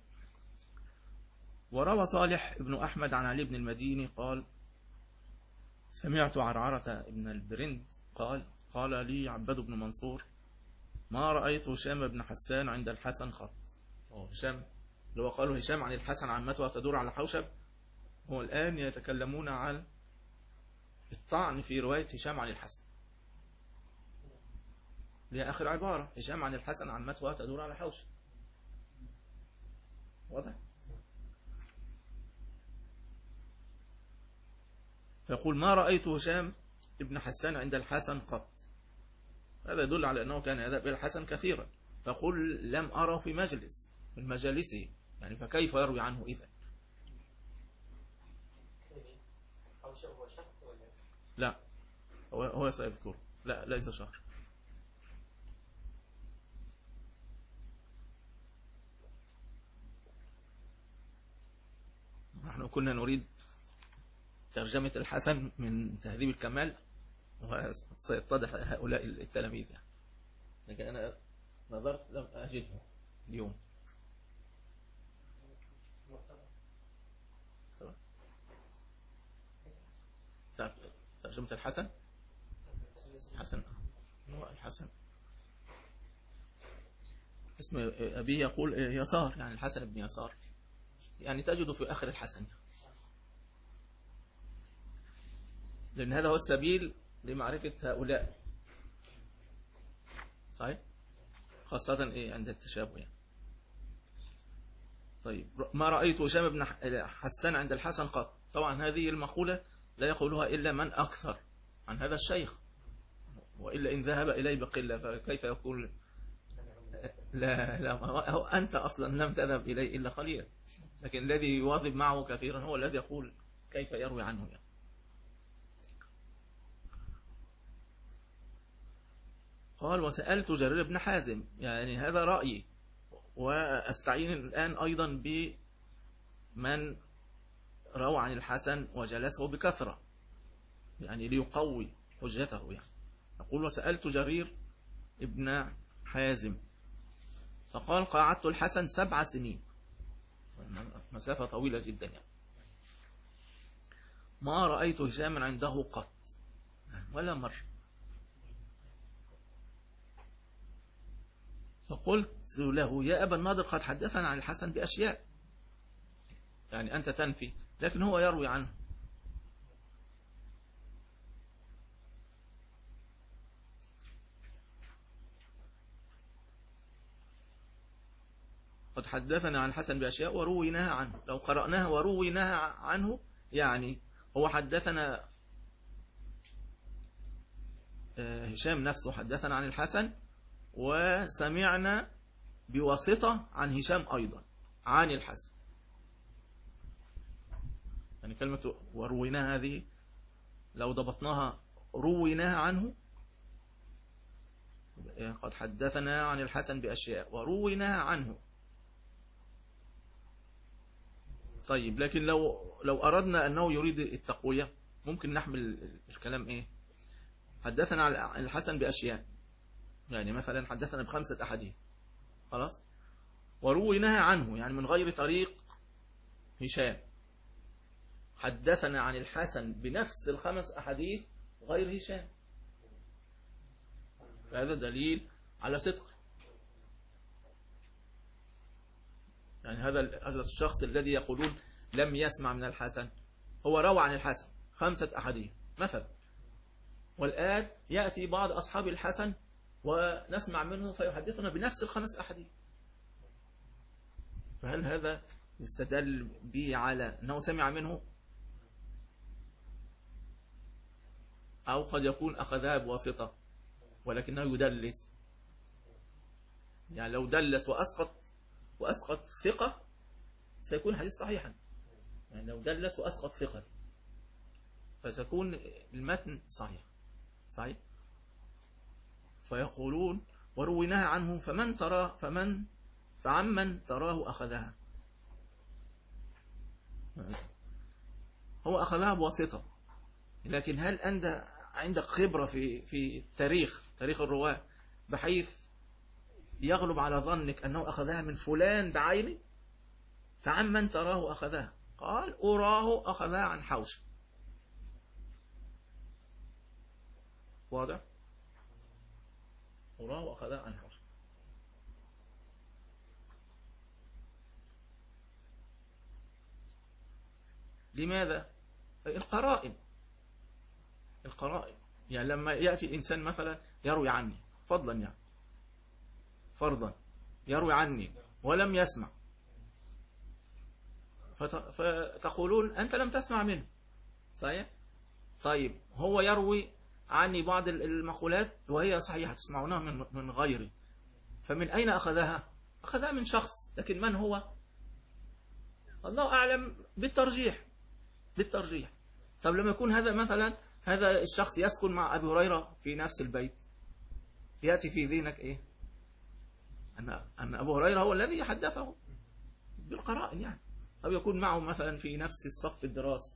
وروى صالح ابن أحمد عن علي بن المديني قال: سمعت عرعرة ابن البرند قال: قال لي عباد بن منصور: ما رأيت هشام بن حسان عند الحسن خط. هشام لو قالوا هشام عن الحسن عمته تدور على حوشب، هو الآن يتكلمون عن الطعن في رواية هشام عن الحسن. لآخر عبارة: هشام عن الحسن عمته تدور على حوشب. واضح؟ فيقول: ما رأيت هشام ابن حسان عند الحسن قط. هذا يدل على أنه كان يذهب إلى الحسن كثيرا. فقل: لم أرى في مجلس من مجالسه، يعني فكيف يروي عنه إذا؟ لا، هو هو سيذكر. لا، ليس شهر. نحن كنا نريد ترجمة الحسن من تهذيب الكمال، وسيتضح هؤلاء التلاميذ يعني. لكن أنا نظرت لم أجده اليوم. تعرف ترجمة الحسن؟ الحسن هو الحسن اسم أبيه يقول يسار، يعني الحسن بن يسار، يعني تجده في آخر الحسن، لأن هذا هو السبيل لمعرفة هؤلاء. صحيح؟ خاصة إيه عند التشابه يعني. طيب. ما رأيت هشام بن حسان عند الحسن قط. طبعا هذه المقولة لا يقولها إلا من أكثر عن هذا الشيخ، وإلا إن ذهب إليه بقلة فكيف يقول؟ لا لا، هو أنت أصلا لم تذهب إليه إلا قليلا، لكن الذي يواظب معه كثيرا هو الذي يقول كيف يروي عنه يعني. قال: وسألت جرير بن حازم، يعني هذا رأيي، وأستعين الآن أيضا بمن روى عن الحسن وجلسه بكثرة، يعني ليقوي حجته يعني. يقول: وسألت جرير ابن حازم فقال: قاعدت الحسن سبع سنين، مسافة طويلة جدا يعني، ما رأيت هشاما عنده قط ولا مرة. فقلت له: يا أبا الناظر، قد حدثنا عن الحسن بأشياء، يعني أنت تنفي لكن هو يروي عنه. قد حدثنا عن الحسن بأشياء ورويناها عنه. لو قرأناها ورويناها عنه، يعني هو حدثنا هشام نفسه حدثنا عن الحسن، وسمعنا بواسطة عن هشام أيضا عن الحسن. يعني كلمة ورويناها هذه لو ضبطناها رويناها عنه، قد حدثنا عن الحسن بأشياء ورويناها عنه. طيب، لكن لو لو أردنا أنه يريد التقوية ممكن نحمل الكلام إيه؟ حدثنا عن الحسن بأشياء، يعني مثلا حدثنا بخمسة أحاديث، خلاص، ورويناها عنه، يعني من غير طريق هشام. حدثنا عن الحسن بنفس الخمس أحاديث غير هشام. هذا دليل على صدق. يعني هذا هذا الشخص الذي يقولون لم يسمع من الحسن، هو روى عن الحسن خمسة أحاديث مثلا، والآن يأتي بعض أصحاب الحسن ونسمع منه فيحدثنا بنفس الخمس أحاديث، فهل هذا يستدل به على أنه سمع منه؟ أو قد يكون أخذها بواسطة ولكنه يدلس، يعني لو دلس وأسقط وأسقط ثقة سيكون حديث صحيحا، يعني لو دلس وأسقط ثقة فسيكون المتن صحيح صحيح. فيقولون ورويناها عنه فمن ترى فمن فعمن تراه أخذها، هو أخذها بواسطة، لكن هل أنت عندك خبرة في في التاريخ تاريخ الرواة بحيث يغلب على ظنك أنه أخذها من فلان بعينه؟ فعمن تراه أخذها، قال أراه أخذها عن حوش. واضح؟ أراه أخذها عن حوش. لماذا؟ القرائن القرائن يعني لما يأتي الإنسان مثلا يروي عني فضلا، يعني فرضا يروي عني ولم يسمع، فتقولون أنت لم تسمع منه، صحيح؟ طيب هو يروي عني بعض المقولات وهي صحيحة تسمعونها من من غيري، فمن أين أخذها؟ أخذها من شخص، لكن من هو؟ الله أعلم، بالترجيح بالترجيح. طب لما يكون هذا مثلا هذا الشخص يسكن مع أبي هريرة في نفس البيت، يأتي في ذهنك إيه؟ أن أن أبو هريرة هو الذي حدثه بالقرائن، يعني أو يكون معه مثلا في نفس الصف الدراسي،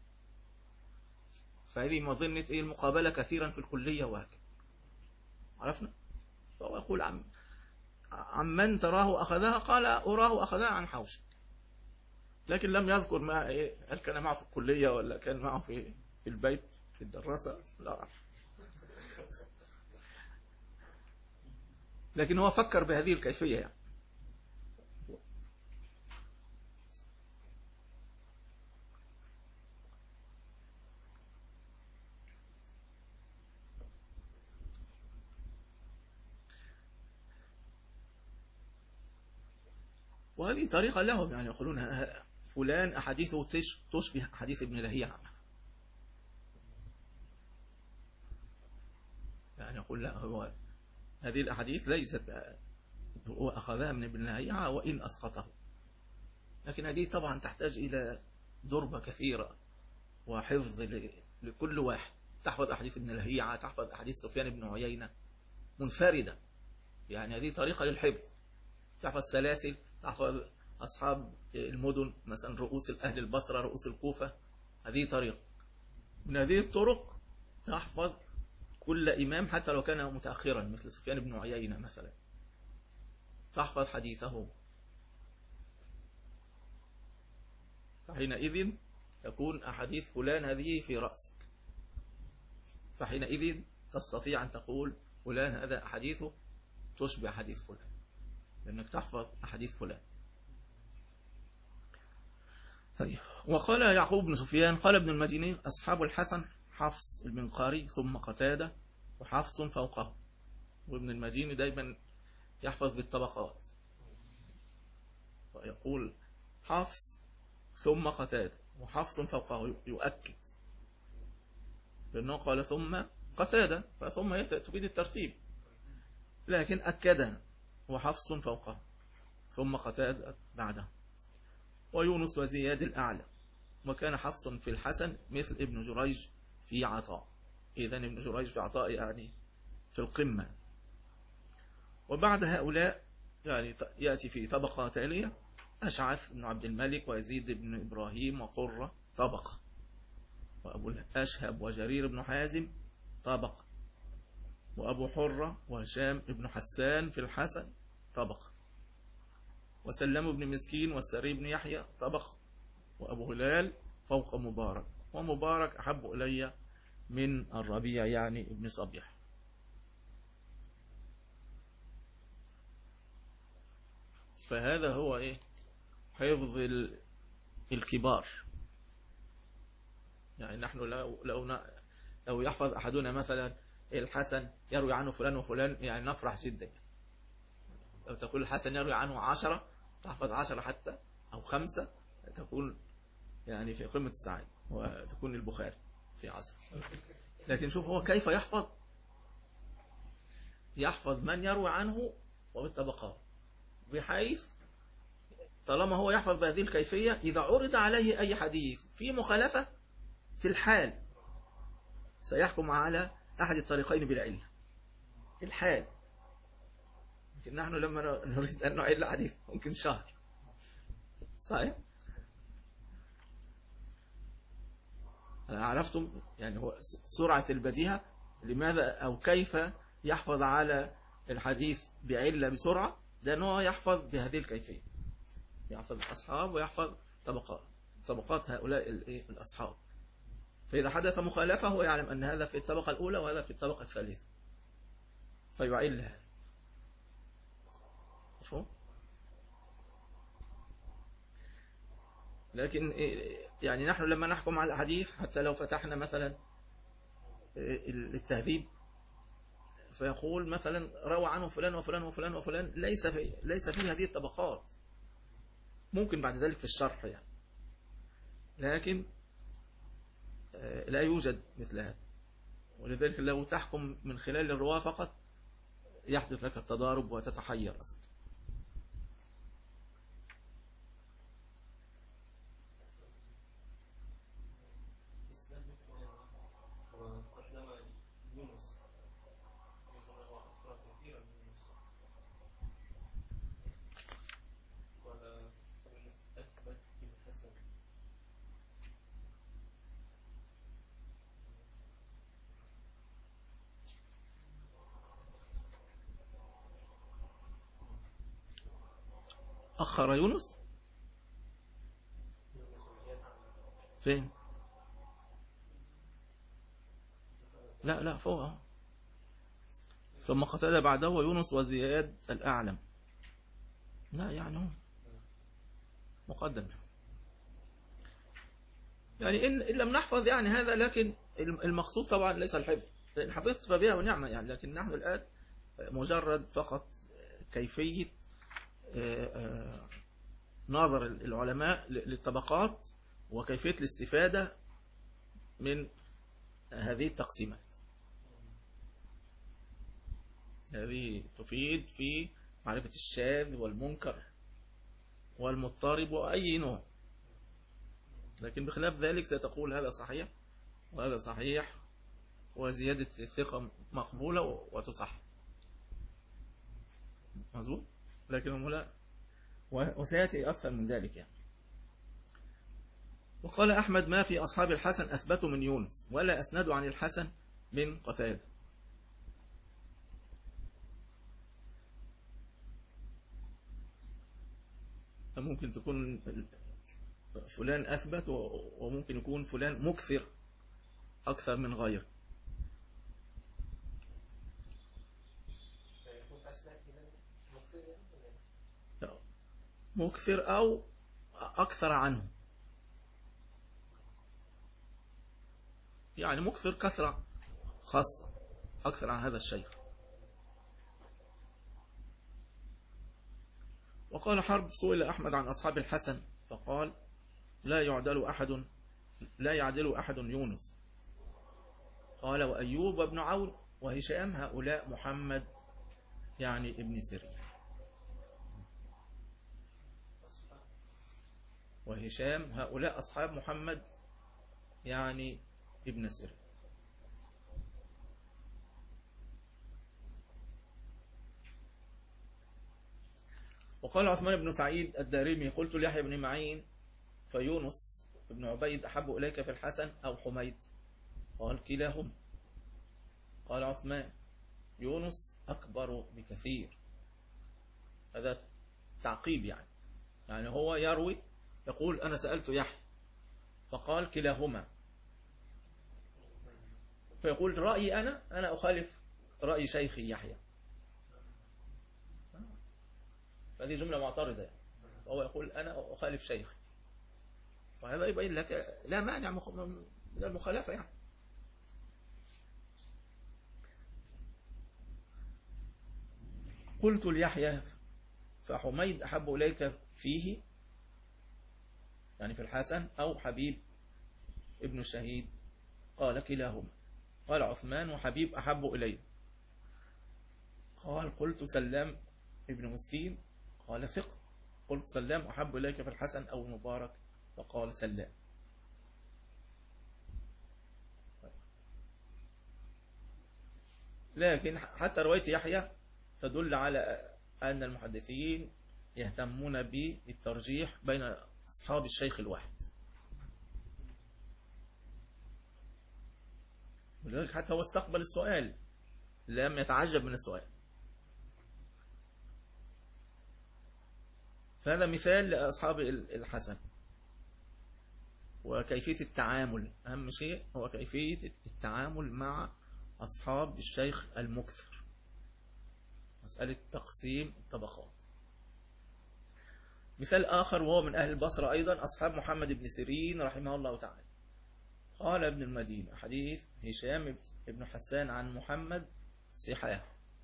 فهذه مظنة إيه؟ المقابلة كثيرا في الكلية وهكذا، عرفنا؟ فهو يقول عن عمن تراه أخذها، قال أراه أخذها عن حوش، لكن لم يذكر ما إيه، هل كان معه في الكلية ولا كان معه في في البيت في الدراسة، لا، لكن هو فكر بهذه الكيفية يعني. وهذه طريقة لهم، يعني يقولون فلان أحاديثه تشبه حديث ابن لهيعة، يعني يقول لا، هو هذه الأحاديث ليست هو أخذها من ابن لهيعة وإن أسقطه، لكن هذه طبعا تحتاج إلى ضربة كثيرة وحفظ لكل واحد، تحفظ أحاديث ابن لهيعة، تحفظ أحاديث سفيان بن عيينة منفردة، يعني هذه طريقة للحفظ، تحفظ سلاسل، تحفظ أصحاب المدن مثلا رؤوس أهل البصرة رؤوس الكوفة، هذه طريقة. من هذه الطرق تحفظ كل إمام حتى لو كان متأخرا مثل سفيان بن عيينة مثلا، تحفظ حديثه، فحينئذ تكون أحاديث فلان هذه في رأسك، فحينئذ تستطيع أن تقول فلان هذا أحاديثه تشبه حديث فلان، لأنك تحفظ أحاديث فلان. طيب، وقال يعقوب بن سفيان قال ابن المديني أصحاب الحسن حفص المنقاري ثم قتادة وحفص فوقه، وابن المديني دايما يحفظ بالطبقات، ويقول حفص ثم قتادة وحفص فوقه، يؤكد، لأنه قال ثم قتادة فثم تفيد الترتيب، لكن أكدها وحفص فوقه ثم قتادة بعده، ويونس وزياد الأعلى، وكان حفص في الحسن مثل ابن جريج في عطاء، إذن ابن جريج في عطاء يعني في القمة. وبعد هؤلاء يعني يأتي في طبقة تالية أشعث بن عبد الملك ويزيد بن إبراهيم وقرة طبقة، وأبو الأشهب وجرير بن حازم طبقة، وأبو حرة وهشام بن حسان في الحسن طبقة، وسلم بن مسكين والسري بن يحيى طبقة، وأبو هلال فوق مبارك، ومبارك أحب إلي من الربيع يعني ابن صبيح. فهذا هو إيه حفظ الكبار. يعني نحن لو لو لو يحفظ أحدنا مثلا الحسن يروي عنه فلان وفلان يعني نفرح جدا. لو تقول الحسن يروي عنه عشرة تحفظ عشرة حتى أو خمسة تكون يعني في قمة السعادة وتكون البخاري في عصر. لكن شوف هو كيف يحفظ، يحفظ من يروي عنه وبالطبقات، بحيث طالما هو يحفظ بهذه الكيفية إذا عرض عليه أي حديث في مخالفة في الحال سيحكم على أحد الطريقين بالعلة في الحال. لكن نحن لما نريد أن نعل حديث ممكن شهر. صحيح؟ أنا عرفتم يعني هو سرعة البديهة لماذا أو كيف يحفظ على الحديث بعلة بسرعة، ده أنه يحفظ بهذه الكيفية، يحفظ الأصحاب ويحفظ طبقات طبقات هؤلاء الأصحاب. فإذا حدث مخالفة هو يعلم أن هذا في الطبقة الأولى وهذا في الطبقة الثالثة فيعل هذا. شو؟ لكن يعني نحن لما نحكم على الحديث حتى لو فتحنا مثلا التهذيب فيقول مثلا روى عنه فلان وفلان وفلان وفلان ليس في ليس في هذه الطبقات، ممكن بعد ذلك في الشرح يعني، لكن لا يوجد مثل هذا. ولذلك لو تحكم من خلال الرواة فقط يحدث لك التضارب وتتحير أصلا. أخر يونس فين؟ لا لا فوق. ثم قتادة بعده يونس وزياد الأعلم. لا يعني هو مقدم يعني إن, إن لم نحفظ يعني هذا، لكن المقصود طبعا ليس الحفظ، لأن حفظت فبها ونعمة يعني، لكن نحن الآن مجرد فقط كيفية نظر العلماء للطبقات وكيفية الاستفادة من هذه التقسيمات. هذه تفيد في معرفة الشاذ والمنكر والمضطرب وأي نوع، لكن بخلاف ذلك ستقول هذا صحيح وهذا صحيح وزيادة الثقة مقبولة وتصح مظبوط، لكن هم لا، وسيأتي أكثر من ذلك يعني. وقال أحمد ما في أصحاب الحسن أثبتوا من يونس ولا أسندوا عن الحسن من قتادة. ممكن تكون فلان أثبت وممكن يكون فلان مكثر أكثر من غيره. مكثر أو أكثر عنه، يعني مكثر كثرة خاصة أكثر عن هذا الشيخ. وقال حرب سئل أحمد عن أصحاب الحسن فقال لا يعدل أحد لا يعدل أحد يونس. قال وأيوب وابن عون وهشام هؤلاء محمد يعني ابن سيرين، وهشام هؤلاء أصحاب محمد يعني ابن سيرين. وقال عثمان بن سعيد الدارمي قلت ليحيى بن معين فيونس بن عبيد أحب إليك في الحسن أو حميد؟ قال كلاهم. قال عثمان يونس أكبر بكثير. هذا تعقيب يعني، يعني هو يروي يقول أنا سألت يحيى فقال كلاهما، فيقول رأيي أنا أنا أخالف رأي شيخي يحيى. هذه جملة معترضة يعني. وهو يقول أنا أخالف شيخي، وهذا يبين لك لا مانع من المخالفة يعني. قلت ليحيى فحميد أحب إليك فيه، يعني في الحسن، أو حبيب ابن الشهيد؟ قال كلاهما. قال عثمان وحبيب أحب إلي. قال قلت سلام ابن مسكين؟ قال ثقة. قلت سلام أحب إليك في الحسن أو المبارك؟ فقال سلام. لكن حتى رواية يحيى تدل على أن المحدثين يهتمون بالترجيح بين أصحاب الشيخ الواحد، ولذلك حتى هو استقبل السؤال، لم يتعجب من السؤال. فهذا مثال لأصحاب الحسن وكيفية التعامل. أهم شيء هو كيفية التعامل مع أصحاب الشيخ المكثر، مسألة تقسيم الطبقات. مثال آخر وهو من أهل البصرة أيضا، أصحاب محمد بن سيرين رحمه الله تعالى. قال ابن المدينة حديث هشام بن حسان عن محمد سحاه.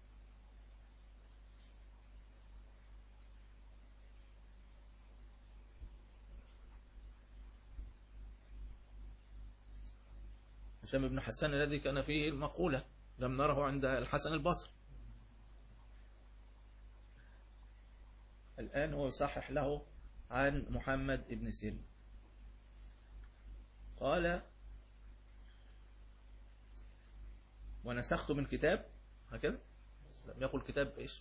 هشام بن حسان الذي كان فيه المقولة لم نره عند الحسن البصري، الآن هو يصحح له عن محمد بن سيرين. قال ونسخت من كتاب، هكذا لم يقل كتاب إيش،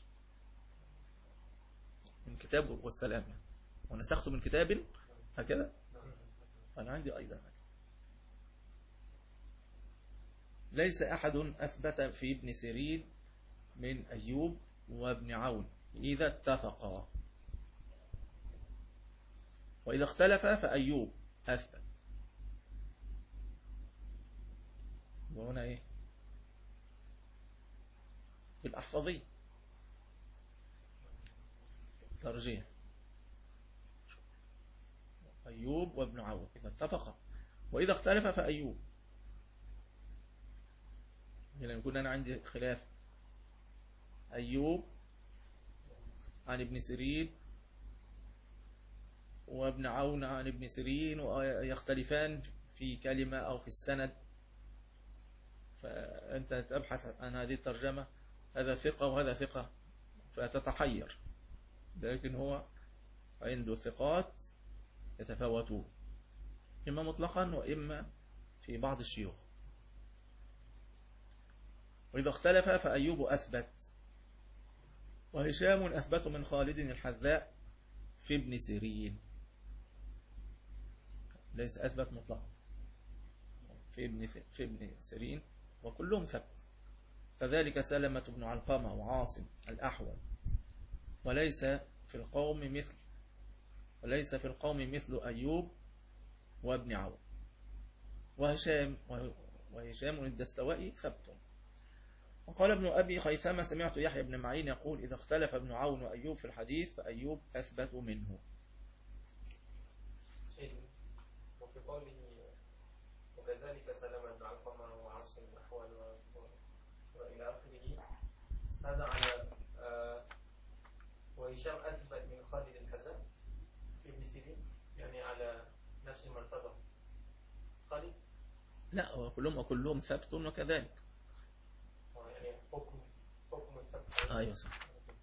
من كتاب والسلام يعني. ونسخت من كتاب هكذا، أنا عندي أيضا هكذا. ليس أحد أثبت في ابن سيرين من أيوب وابن عون إذا اتفقا، وإذا اختلف فأيوب أثبت. وهنا إيه الأحفظي ترجيح أيوب وابن عون إذا اتفقا، وإذا اختلف فأيوب. لما يكون أنا عندي خلاف، أيوب عن ابن سيرين وابن عون عن ابن سيرين ويختلفان في كلمة أو في السند، فأنت تبحث عن هذه الترجمة، هذا ثقة وهذا ثقة، فتتحير. لكن هو عنده ثقات يتفاوتون، إما مطلقا وإما في بعض الشيوخ. وإذا اختلف فأيوب أثبت، وهشام أثبت من خالد الحذاء في ابن سيرين، ليس أثبت مطلقا في ابن في ابن سيرين، وكلهم ثبت. كذلك سلمة بن علقمة وعاصم الأحول. وليس في القوم مثل وليس في القوم مثل أيوب وابن عون. وهشام وهشام الدستوائي ثبت. وقال ابن أبي خيثمة سمعت يحيى بن معين يقول إذا اختلف ابن عون وأيوب في الحديث فأيوب أثبت منه. وفي قوله وكذلك سلمة بن علقمة وعاصم الأحول وإلى آخره، هذا على آه وهشام أثبت من خالد الحذاء في ابن سيرين، يعني على نفس المرتبة خالد؟ لا، وكلهم وكلهم ثبت وكذلك. يعني حكم حكم الثبت. أيوة صح.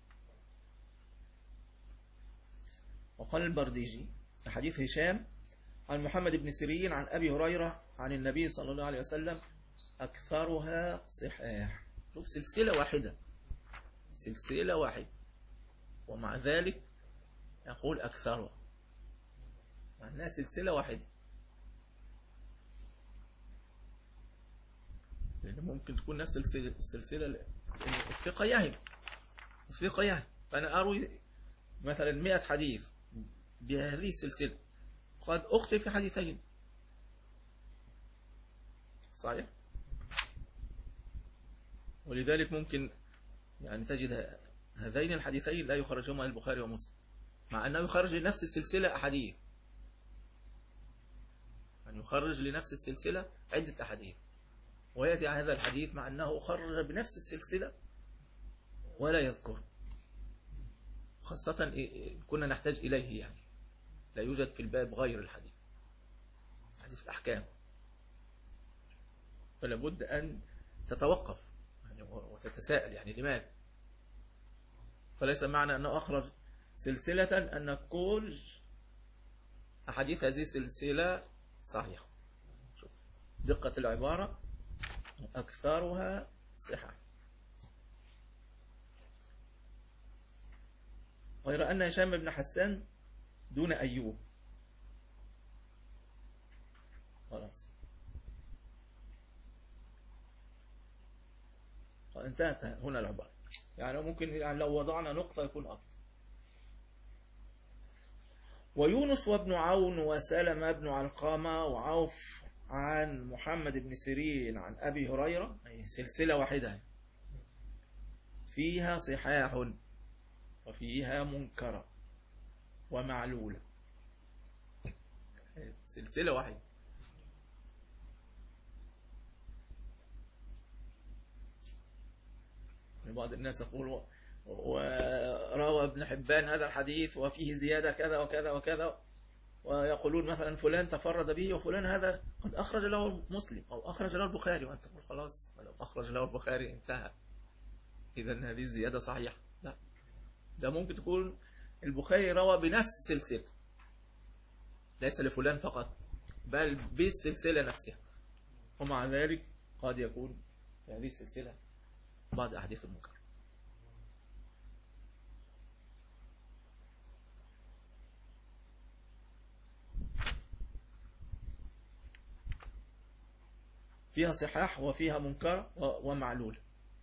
وقال البرديجي حديث هشام عن محمد بن سيرين عن أبي هريرة عن النبي صلى الله عليه وسلم أكثرها صحاح. شوف، سلسلة واحدة سلسلة واحدة ومع ذلك يقول أكثرها، معناها سلسلة واحدة، لأن ممكن تكون نفس السلسلة. الثقة يهم الثقة يهم فأنا أروي مثلا مئة حديث بهذه السلسلة، قد أخطئ في حديثين، صحيح؟ ولذلك ممكن يعني تجد هذين الحديثين لا يخرجهما البخاري ومسلم، مع أنه يخرج لنفس السلسلة أحاديث، أن يخرج لنفس السلسلة عدة أحاديث، ويأتي هذا الحديث مع أنه خرج بنفس السلسلة ولا يذكر، خاصة كنا نحتاج إليه، يعني لا يوجد في الباب غير الحديث، حديث الأحكام، فلا بد أن تتوقف يعني وتتساءل يعني لماذا؟ فليس معنى أنه أخرج سلسلة أن كل أحاديث هذه السلسلة صحيحة. شوف دقة العبارة، أكثرها صحة. غير أن هشام بن حسان دون أيوب. خلاص انتهت هنا العبارة، يعني ممكن يعني لو وضعنا نقطة يكون أكثر. ويونس وابن عون وسلمة بن علقمة وعوف عن محمد بن سيرين عن أبي هريرة، أي سلسلة واحدة فيها صحاح وفيها منكرة ومعلولة، سلسلة واحدة. بعض الناس يقول وروى ابن حبان هذا الحديث وفيه زيادة كذا وكذا وكذا، ويقولون مثلا فلان تفرد به وفلان هذا قد أخرج له مسلم أو أخرج له البخاري، وأنت تقول خلاص ولو أخرج له البخاري انتهى، إذا هذه الزيادة صحيحة. لا، ده ممكن تكون البخاري روى بنفس السلسلة، ليس لفلان فقط بل بالسلسلة نفسها، ومع ذلك قد يكون في هذه السلسلة بعض أحاديث المنكر. فيها صحاح وفيها منكر ومعلول.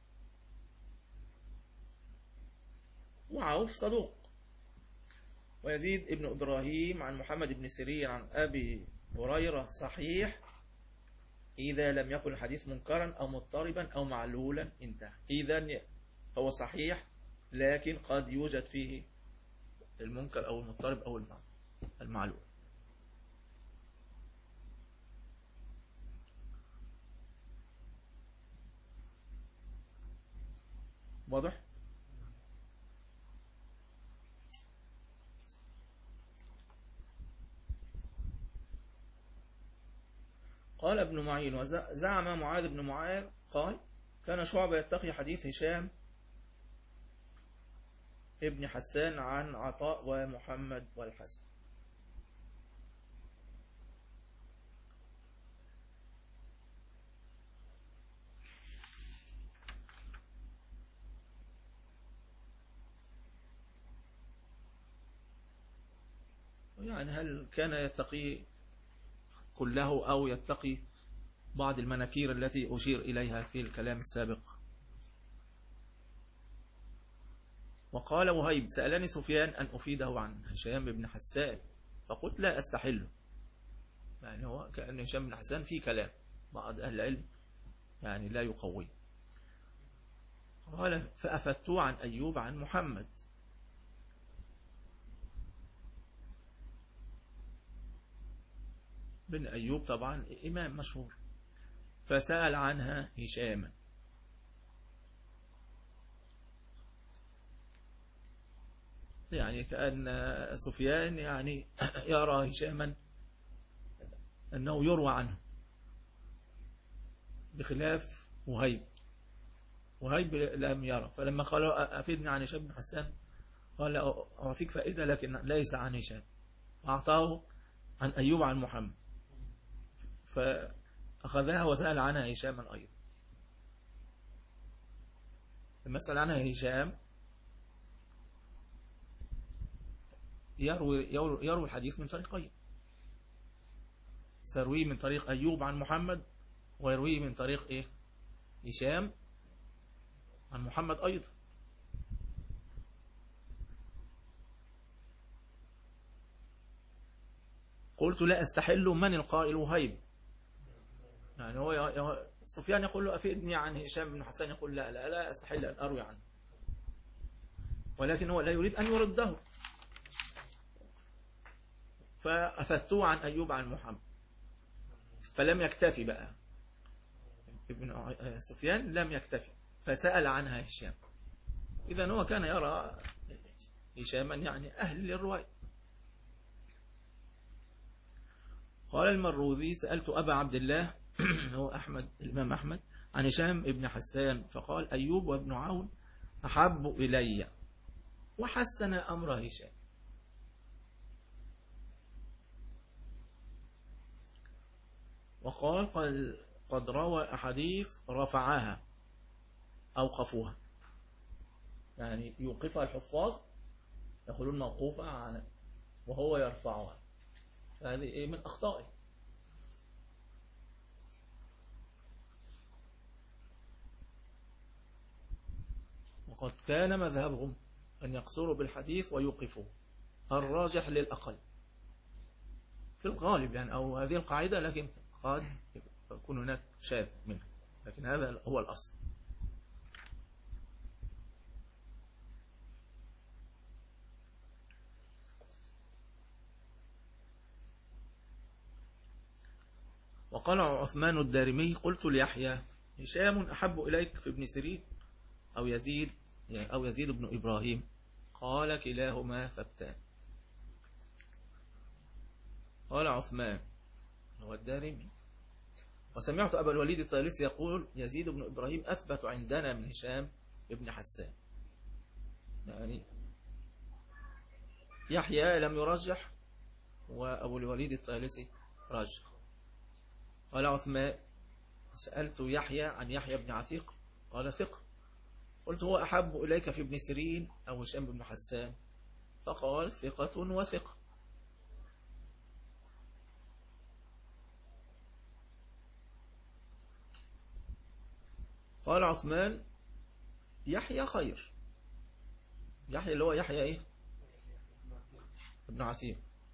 وعوف صدوق. ويزيد ابن إبراهيم عن محمد بن سيرين عن أبي هريرة صحيح إذا لم يكن الحديث منكرا أو مضطربا أو معلولا، انتهى. إذن هو صحيح لكن قد يوجد فيه المنكر أو المضطرب أو المعلول. واضح؟ قال ابن معين وزعم معاذ بن معاذ قال كان شعبة يتقي حديث هشام ابن حسان عن عطاء ومحمد والحسن. يعني هل كان يتقي كله أو يتقي بعض المناكير التي أشير إليها في الكلام السابق؟ وقال وهيب سألني سفيان أن أفيده عن هشام بن حسان فقلت لا أستحله، يعني هو كأن هشام بن حسان فيه كلام، بعض أهل العلم يعني لا يقوي. قال فأفدته عن أيوب عن محمد، بن أيوب طبعا إمام مشهور، فسأل عنها هشاما، يعني كأن سفيان يعني يرى هشاما أنه يروى عنه بخلاف وهيب، وهيب لم يرى، فلما قال أفيدني عن هشام بن حسان قال أعطيك فائدة لكن ليس عن هشام، أعطاه عن أيوب عن محمد، فأخذها وسأل عنها هشاما أيضا. لما سأل عنها هشام يروي, يروي الحديث من طريقين، سيرويه من طريق أيوب عن محمد ويرويه من طريق إيه؟ هشام عن محمد أيضا. قلت لا أستحل من القائل وهيب، يعني هو سفيان يقول له أفيدني عن هشام بن حسان، يقول لا لا لا أستحل أن أروي عنه. ولكن هو لا يريد أن يرده، فأفدته عن أيوب عن محمد، فلم يكتفي بقى ابن سفيان، لم يكتفي فسأل عنها هشام. إذن هو كان يرى هشاما يعني أهل للرواية. قال المروذي: سألت أبا عبد الله هو أحمد الإمام أحمد عن هشام ابن حسان فقال: أيوب وابن عون أحب إلي، وحسن أمر هشام. وقال: قد روى أحاديث رفعها أوقفوها، يعني يوقفها الحفاظ يقولون موقوفة عنه وهو يرفعها، هذه إيه من أخطائه. وقد كان مذهبهم أن يقصروا بالحديث ويوقفوا، الراجح للأقل في الغالب يعني، أو هذه القاعدة، لكن قد يكون هناك شاذ منها، لكن هذا هو الأصل. وقال عثمان الدارمي: قلت ليحيى: هشام أحب إليك في ابن سيرين أو يزيد أو يزيد بن إبراهيم؟ قال: كلاهما ثبتان. قال عثمان هو الدارمي: وسمعت أبا الوليد الطيالسي يقول: يزيد بن إبراهيم أثبت عندنا من هشام ابن حسان. يعني يحيى لم يرجح وأبو الوليد الطيالسي رجح. قال عثمان: سألت يحيى عن يحيى بن عتيق قال: ثقة. قلت: هو أحب إليك في ابن سيرين أو هشام بن حسان؟ فقال: ثقة وثقة. قال عثمان: يحيى خير. يحيى اللي هو يحيى إيه؟ ابن عتيق.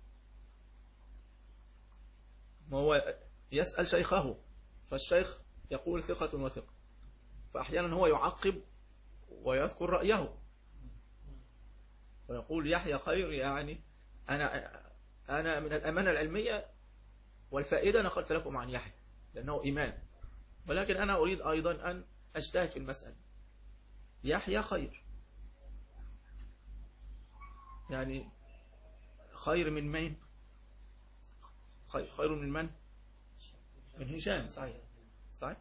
ما هو يسأل شيخه، فالشيخ يقول ثقة وثقة، فأحيانا هو يعقب ويذكر رأيه ويقول يحيى خير، يعني أنا أنا من الأمانة العلمية والفائدة نقلت لكم عن يحيى لأنه إمام، ولكن أنا أريد أيضا أن أجتهد في المسألة. يحيى خير، يعني خير من مين؟ خير, خير من من؟ من هشام. صحيح صحيح.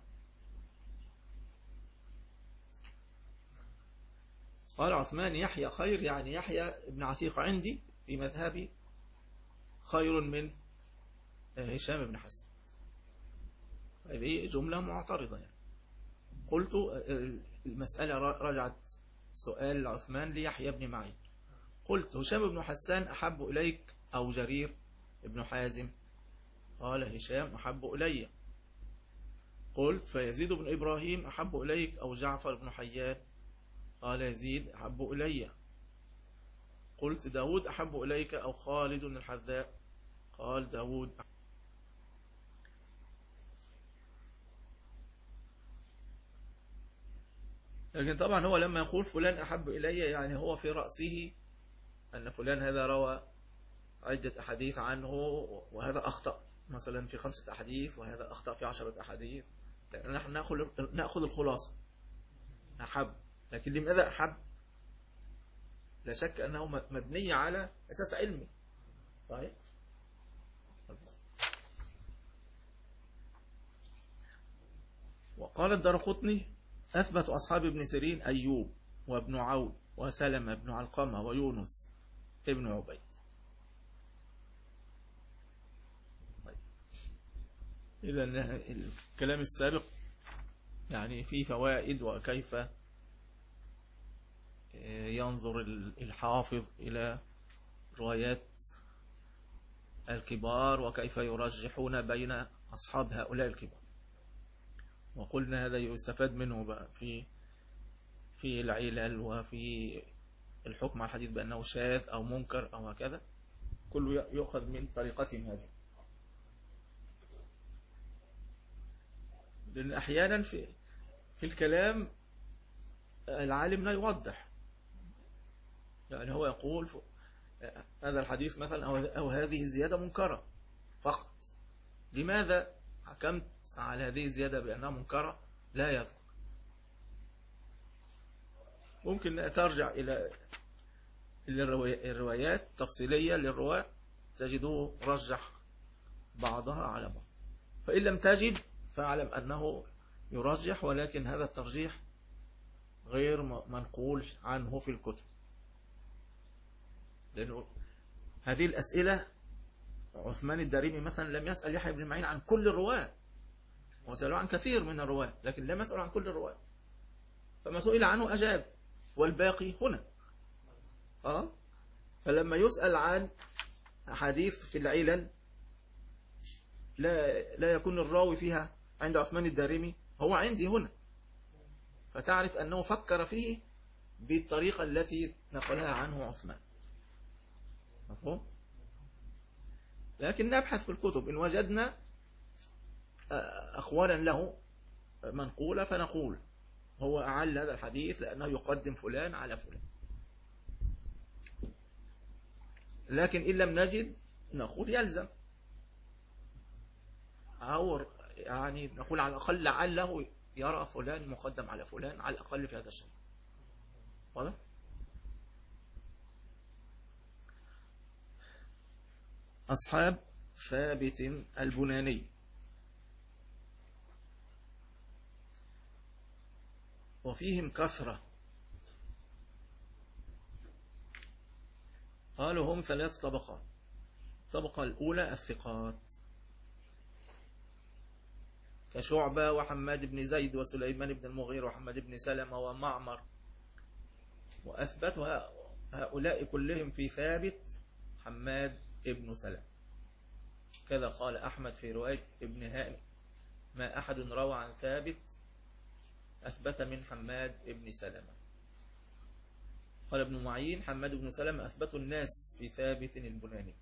قال عثمان: يحيى خير، يعني يحيى ابن عتيق عندي في مذهبي خير من هشام بن حسن. هذه جملة معترضة يعني. قلت المسألة رجعت سؤال عثمان ليحيى بن معين. قلت: هشام بن حسان أحب إليك أو جرير ابن حازم؟ قال: هشام أحب إلي. قلت: فيزيد بن إبراهيم أحب إليك أو جعفر بن حيان؟ قال: يزيد أحب إلي. قلت: داود أحب إليك أو خالد الحذاء؟ قال: داود. لكن طبعا هو لما يقول فلان أحب إلي يعني هو في رأسه أن فلان هذا روى عدة أحاديث عنه وهذا أخطأ مثلا في خمسة أحاديث وهذا أخطأ في عشرة أحاديث، لأن نحن نأخذ نأخذ الخلاصة أحب. لكن لماذا أحب؟ لا شك أنه مبني على أساس علمي. صحيح. وقال الدارقطني: أثبت أصحاب ابن سيرين أيوب وابن عون وسلمة بن علقمة ويونس ابن عبيد. إذا الكلام السابق يعني فيه فوائد، وكيف ينظر الحافظ إلى روايات الكبار وكيف يرجحون بين أصحاب هؤلاء الكبار. وقلنا هذا يستفاد منه بقى في في العلل وفي الحكم على الحديث بأنه شاذ أو منكر أو هكذا، كله يؤخذ من طريقتهم هذه. لأن أحيانا في في الكلام العالم لا يوضح، يعني هو يقول هذا الحديث مثلا أو, أو هذه الزيادة منكرة فقط. لماذا حكمت على هذه الزيادة بأنها منكرة؟ لا يذكر. ممكن ترجع إلى الروايات التفصيلية للرواة تجده رجح بعضها على بعض، فإن لم تجد فاعلم أنه يرجح، ولكن هذا الترجيح غير منقول عنه في الكتب، لأنه هذه الأسئلة عثمان الدارمي مثلا لم يسأل يحيى بن معين عن كل الرواة، وسألوا عن كثير من الرواة لكن لم يسأل عن كل الرواة، فما سئل عنه أجاب والباقي هنا. أه؟ فلما يسأل عن حديث في العلل لا لا يكون الراوي فيها عند عثمان الدارمي، هو عندي هنا، فتعرف أنه فكر فيه بالطريقة التي نقلها عنه عثمان. مفهوم؟ لكن نبحث في الكتب، إن وجدنا أخوانا له منقولة فنقول هو أعل هذا الحديث لأنه يقدم فلان على فلان. لكن إن لم نجد نقول يلزم، أو يعني نقول على الأقل لعله يرى فلان مقدم على فلان على الأقل في هذا الشيء. واضح؟ أصحاب ثابت البناني وفيهم كثرة، قالوا هم ثلاث طبقات. الطبقة الأولى الثقات كشعبة وحماد بن زيد وسليمان بن المغيرة وحماد بن سلمة ومعمر، وأثبتوا هؤلاء كلهم في ثابت حماد ابن سلمة. كذا قال أحمد في رواية ابن هانئ: ما أحد روى عن ثابت أثبت من حماد ابن سلمة. قال ابن معين: حماد بن سلمة أثبت الناس في ثابت البناني.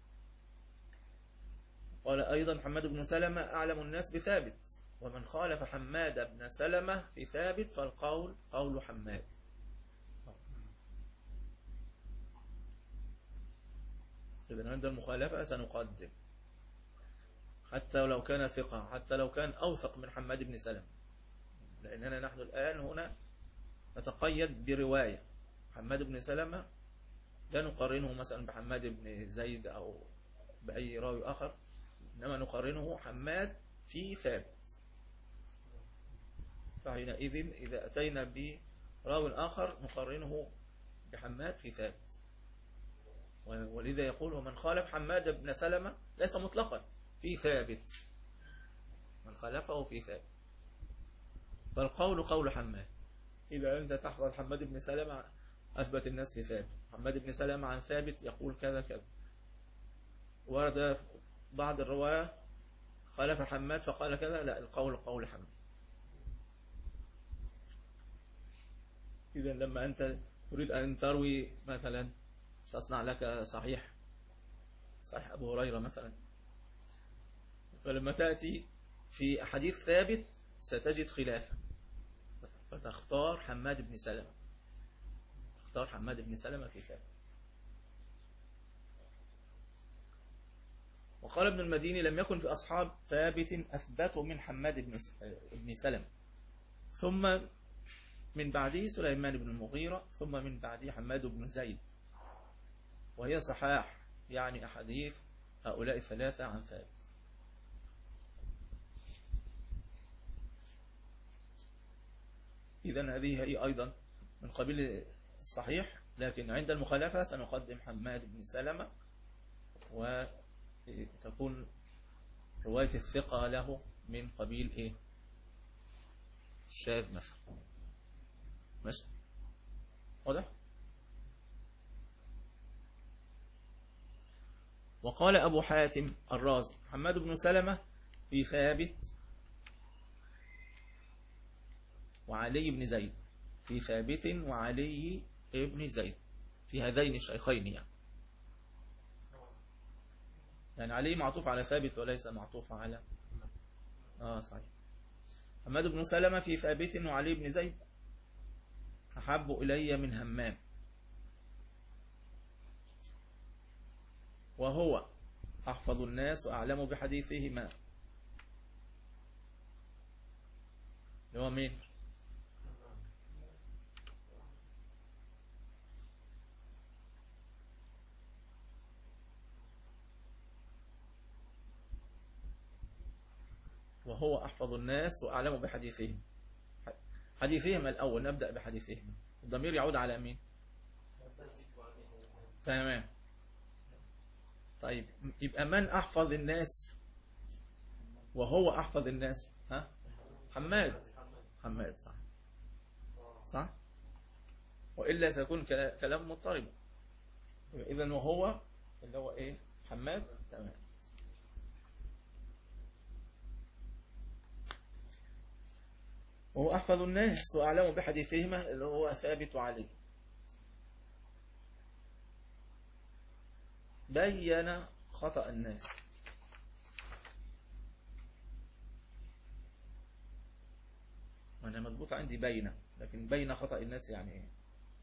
قال أيضا: حماد بن سلمة أعلم الناس بثابت، ومن خالف حماد بن سلمة في ثابت فالقول قول حماد. إذن عند المخالفة سنقدم حتى لو كان ثقة، حتى لو كان أوثق من حماد بن سلمة، لأننا نحن الآن هنا نتقيد برواية حماد بن سلمة، لا نقارنه مثلا بحماد بن زيد أو بأي راوي آخر، إنما نقارنه حماد في ثابت. فحينئذ إذا أتينا براوي آخر نقارنه بحماد في ثابت. ولذا يقول: ومن خالف حماد بن سلمة ليس مطلقا في ثابت، من خالفه في ثابت فالقول قول حماد. إذا أنت تحفظ حماد بن سلمة أثبت الناس في ثابت، حماد بن سلمة عن ثابت يقول كذا كذا، ورد بعض الرواة خالف حماد فقال كذا، لا، القول قول حماد. إذا لما أنت تريد أن تروي مثلا تصنع لك صحيح صحيح أبو هريرة مثلا، فلما تأتي في حديث ثابت ستجد خلافا، فتختار حماد بن سلمة، تختار حماد بن سلمة في ثابت. وقال ابن المديني: لم يكن في أصحاب ثابت أثبتوا من حماد بن سلمة، ثم من بعده سليمان بن المغيرة، ثم من بعده حماد بن زيد، وهي صحاح يعني أحاديث هؤلاء الثلاثة عن ثابت. إذن هذه هي أيضا من قبيل الصحيح، لكن عند المخالفة سنقدم حماد بن سلمة، وتكون رواية الثقة له من قبيل إيه؟ الشاذ مثلا. ماشي؟ واضح؟ وقال أبو حاتم الرازي: حماد بن سلمة في ثابت وعلي بن زيد، في ثابت وعلي بن زيد، في هذين الشيخين يعني. يعني علي معطوف على ثابت وليس معطوف على آه صحيح. حماد بن سلمة في ثابت وعلي بن زيد أحب إلي من همام. وهو أحفظ الناس وأعلم بحديثهما، اللي هو مين؟ وهو أحفظ الناس وأعلم بحديثهم. حديثهما الأول، نبدأ بحديثهما. الضمير يعود على مين؟ تمام. طيب يبقى من أحفظ الناس وهو أحفظ الناس؟ ها؟ حماد. حماد صح صح، وإلا سيكون كلام مضطرب. إذن وهو اللي هو إيه؟ حماد. تمام. وهو أحفظ الناس وأعلم بحديثهما اللي هو ثابت عليه. بين خطأ الناس. وأنا مضبوط عندي بين، لكن بين خطأ الناس يعني إيه؟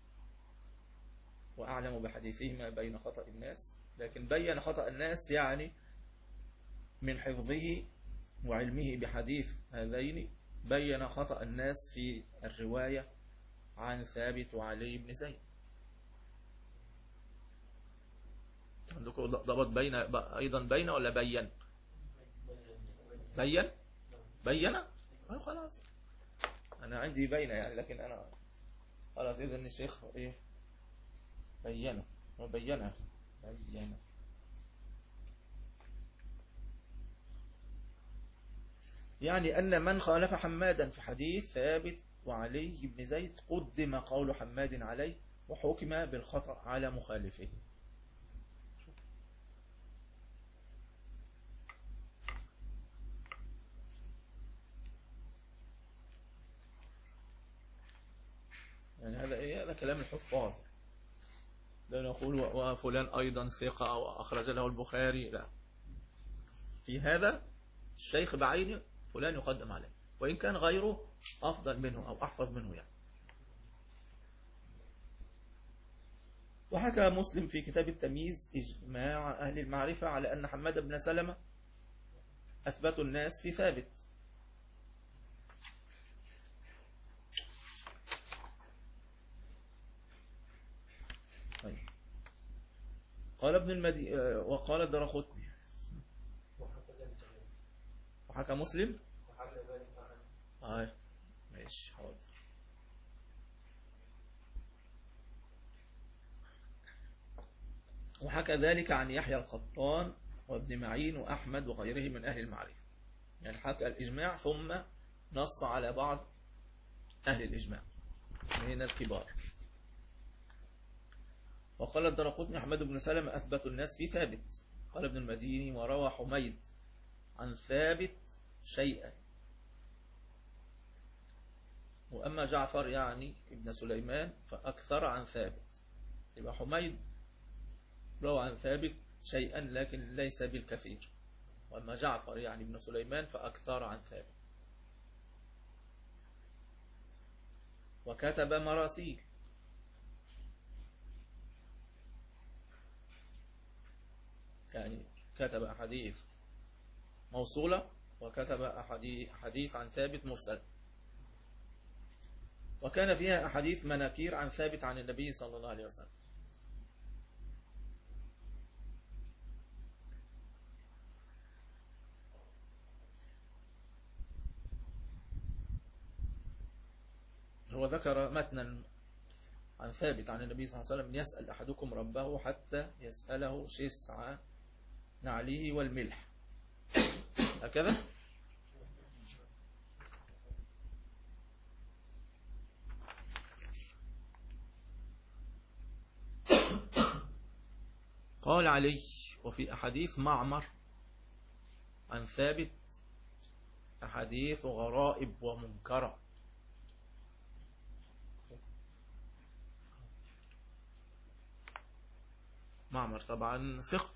وأعلم بحديثهما بين خطأ الناس، لكن بين خطأ الناس يعني من حفظه وعلمه بحديث هذين بين خطأ الناس في الرواية عن ثابت وعلي بن زيد. عندكم ضبط بين أيضا بين ولا بين؟ بين بين أه خلاص، أنا عندي بين يعني، لكن أنا خلاص. إذن الشيخ إيه؟ بينه وبينه بينه. يعني أن من خالف حمادا في حديث ثابت وعلي بن زيد قدم قول حماد عليه وحكم بالخطأ على مخالفه. يعني هذا إيه؟ هذا كلام الحفاظ. لا نقول وفلان أيضا ثقة أو أخرج له البخاري، لا. في هذا الشيخ بعينه فلان يقدم عليه، وإن كان غيره أفضل منه أو أحفظ منه يعني. وحكى مسلم في كتاب التمييز إجماع أهل المعرفة على أن حماد بن سلمة أثبت الناس في ثابت. طيب. قال ابن المدي وقال الدرقطني وحكى مسلم آه ماشي حاضر. وحكى ذلك عن يحيى القطان وابن معين وأحمد وغيره من أهل المعرفة. يعني حكى الإجماع ثم نص على بعض أهل الإجماع من الكبار. وقال الدرقطني أحمد بن سلمة أثبت الناس في ثابت. قال ابن المديني وروى حميد عن ثابت شيئا. وأما جعفر يعني ابن سليمان فأكثر عن ثابت. يبقى حميد روى عن ثابت شيئا لكن ليس بالكثير، وأما جعفر يعني ابن سليمان فأكثر عن ثابت. وكتب مراسيل، يعني كتب أحاديث موصولة وكتب أحاديث عن ثابت مرسل، وكان فيها أحاديث مناكير عن ثابت عن النبي صلى الله عليه وسلم. هو ذكر متنا عن ثابت عن النبي صلى الله عليه وسلم: يسأل أحدكم ربه حتى يسأله شسع نعله والملح. هكذا. قال علي: وفي أحاديث معمر عن ثابت أحاديث غرائب ومنكرة. معمر طبعا ثقة،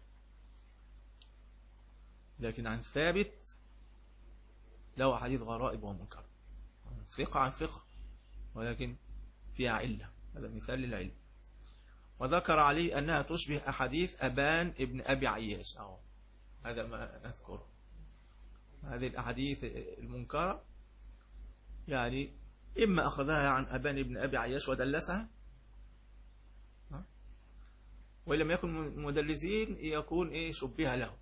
لكن عن ثابت له حديث غرائب ومنكر. ثقة عن ثقة ولكن فيها علة. هذا مثال للعلم. وذكر علي أنها تشبه أحاديث أبان ابن أبي عياش. أهو هذا ما نذكره. هذه الأحاديث المنكرة يعني إما أخذها عن أبان ابن أبي عياش ودلسها، وإن لم يكن مدلسين يكون إيه شبه له.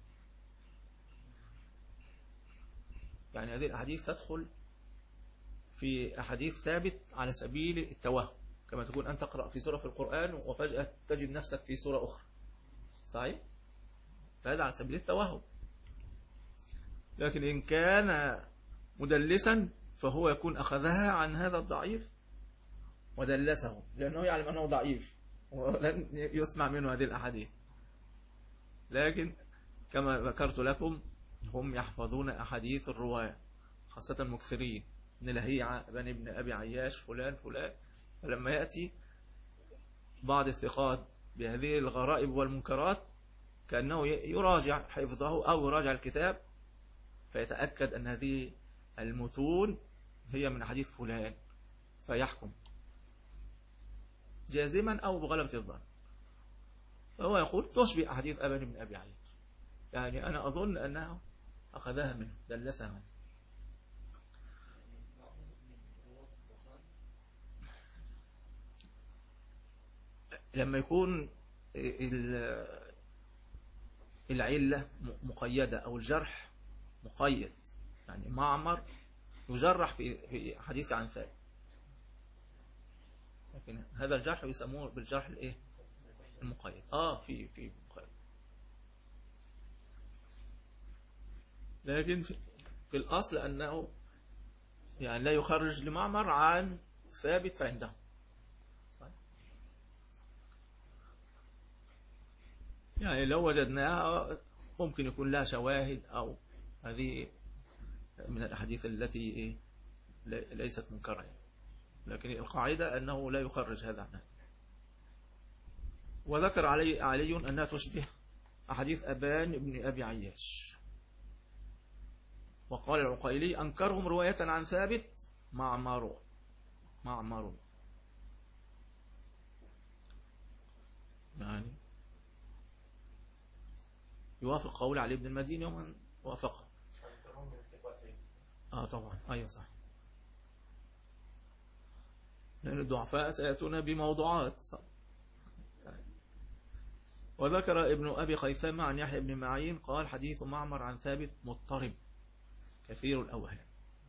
يعني هذه الأحاديث تدخل في أحاديث ثابت على سبيل التوهم، كما تكون أن تقرأ في سورة في القرآن وفجأة تجد نفسك في سورة أخرى، صحيح؟ فهذا على سبيل التوهم. لكن إن كان مدلسا فهو يكون أخذها عن هذا الضعيف ودلسه، لأنه يعلم أنه ضعيف ولن يسمع منه هذه الأحاديث. لكن كما ذكرت لكم هم يحفظون أحاديث الرواة، خاصة المكثرين من لهيعة بن ابن أبي عياش فلان فلان، فلما يأتي بعض الثقات بهذه الغرائب والمنكرات كأنه يراجع حفظه أو يراجع الكتاب فيتأكد أن هذه المتون هي من حديث فلان فيحكم جازما أو بغلبة الظن. فهو يقول تشبه أحاديث أبان بن أبي عياش، يعني أنا أظن أنه أخذها منه دلسها منه. لما يكون العلة مقيدة أو الجرح مقيد، يعني معمر يجرح في في حديث عن ثابت، لكن هذا الجرح يسموه بالجرح الايه المقيد. اه في في مقيد، لكن في, في الأصل أنه يعني لا يخرج لمعمر عن ثابت عنده. يعني لو وجدناها ممكن يكون لها شواهد، أو هذه من الأحاديث التي ليست منكرة، لكن القاعدة أنه لا يخرج هذا عنها. وذكر علي علي أنها تشبه أحاديث أبان بن أبي عياش. وقال العقيلي أنكرهم رواية عن ثابت معمر معمر يعني يوافق قول علي بن المديني ومن وافقه. اه طبعا ايوه صح، لأن الضعفاء سيأتون بموضوعات. وذكر ابن أبي خيثمة عن يحيى بن معين قال حديث معمر عن ثابت مضطرب كثير الأوهام.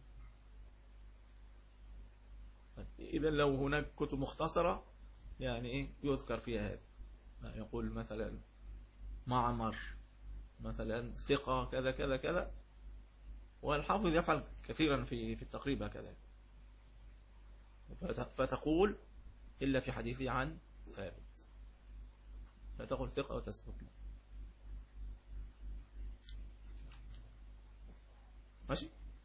إذا لو هناك كتب مختصرة يعني إيه يذكر فيها هذا، يقول مثلا معمر مثلا ثقة كذا كذا كذا، والحافظ يفعل كثيرا في في التقريب هكذا، فتقول إلا في حديثي عن ثابت، فتقول ثقة وتثبت له. ماشي.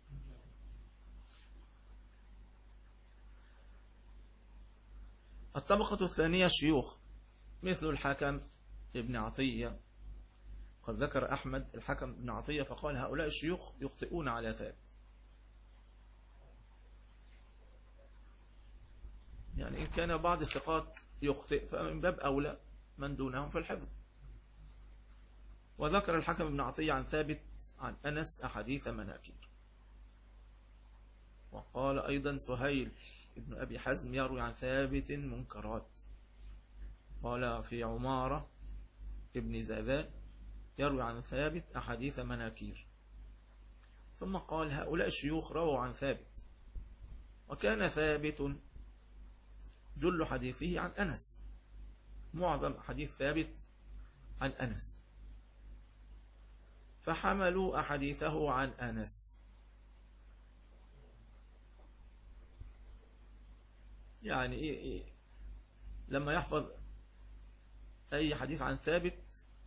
الطبقة الثانية الشيوخ مثل الحكم ابن عطية. قد ذكر أحمد الحكم ابن عطية فقال هؤلاء الشيوخ يخطئون على ثابت. يعني إن كان بعض الثقات يخطئ فمن باب أولى من دونهم في الحفظ. وذكر الحكم ابن عطية عن ثابت عن أنس أحاديث مناكير. وقال أيضا سهيل ابن أبي حزم يروي عن ثابت منكرات. قال في عمارة ابن زاذان يروي عن ثابت أحاديث مناكير. ثم قال هؤلاء الشيوخ رووا عن ثابت، وكان ثابت جل حديثه عن أنس، معظم حديث ثابت عن أنس، فحملوا أحاديثه عن أنس. يعني إيه إيه لما يحفظ أي حديث عن ثابت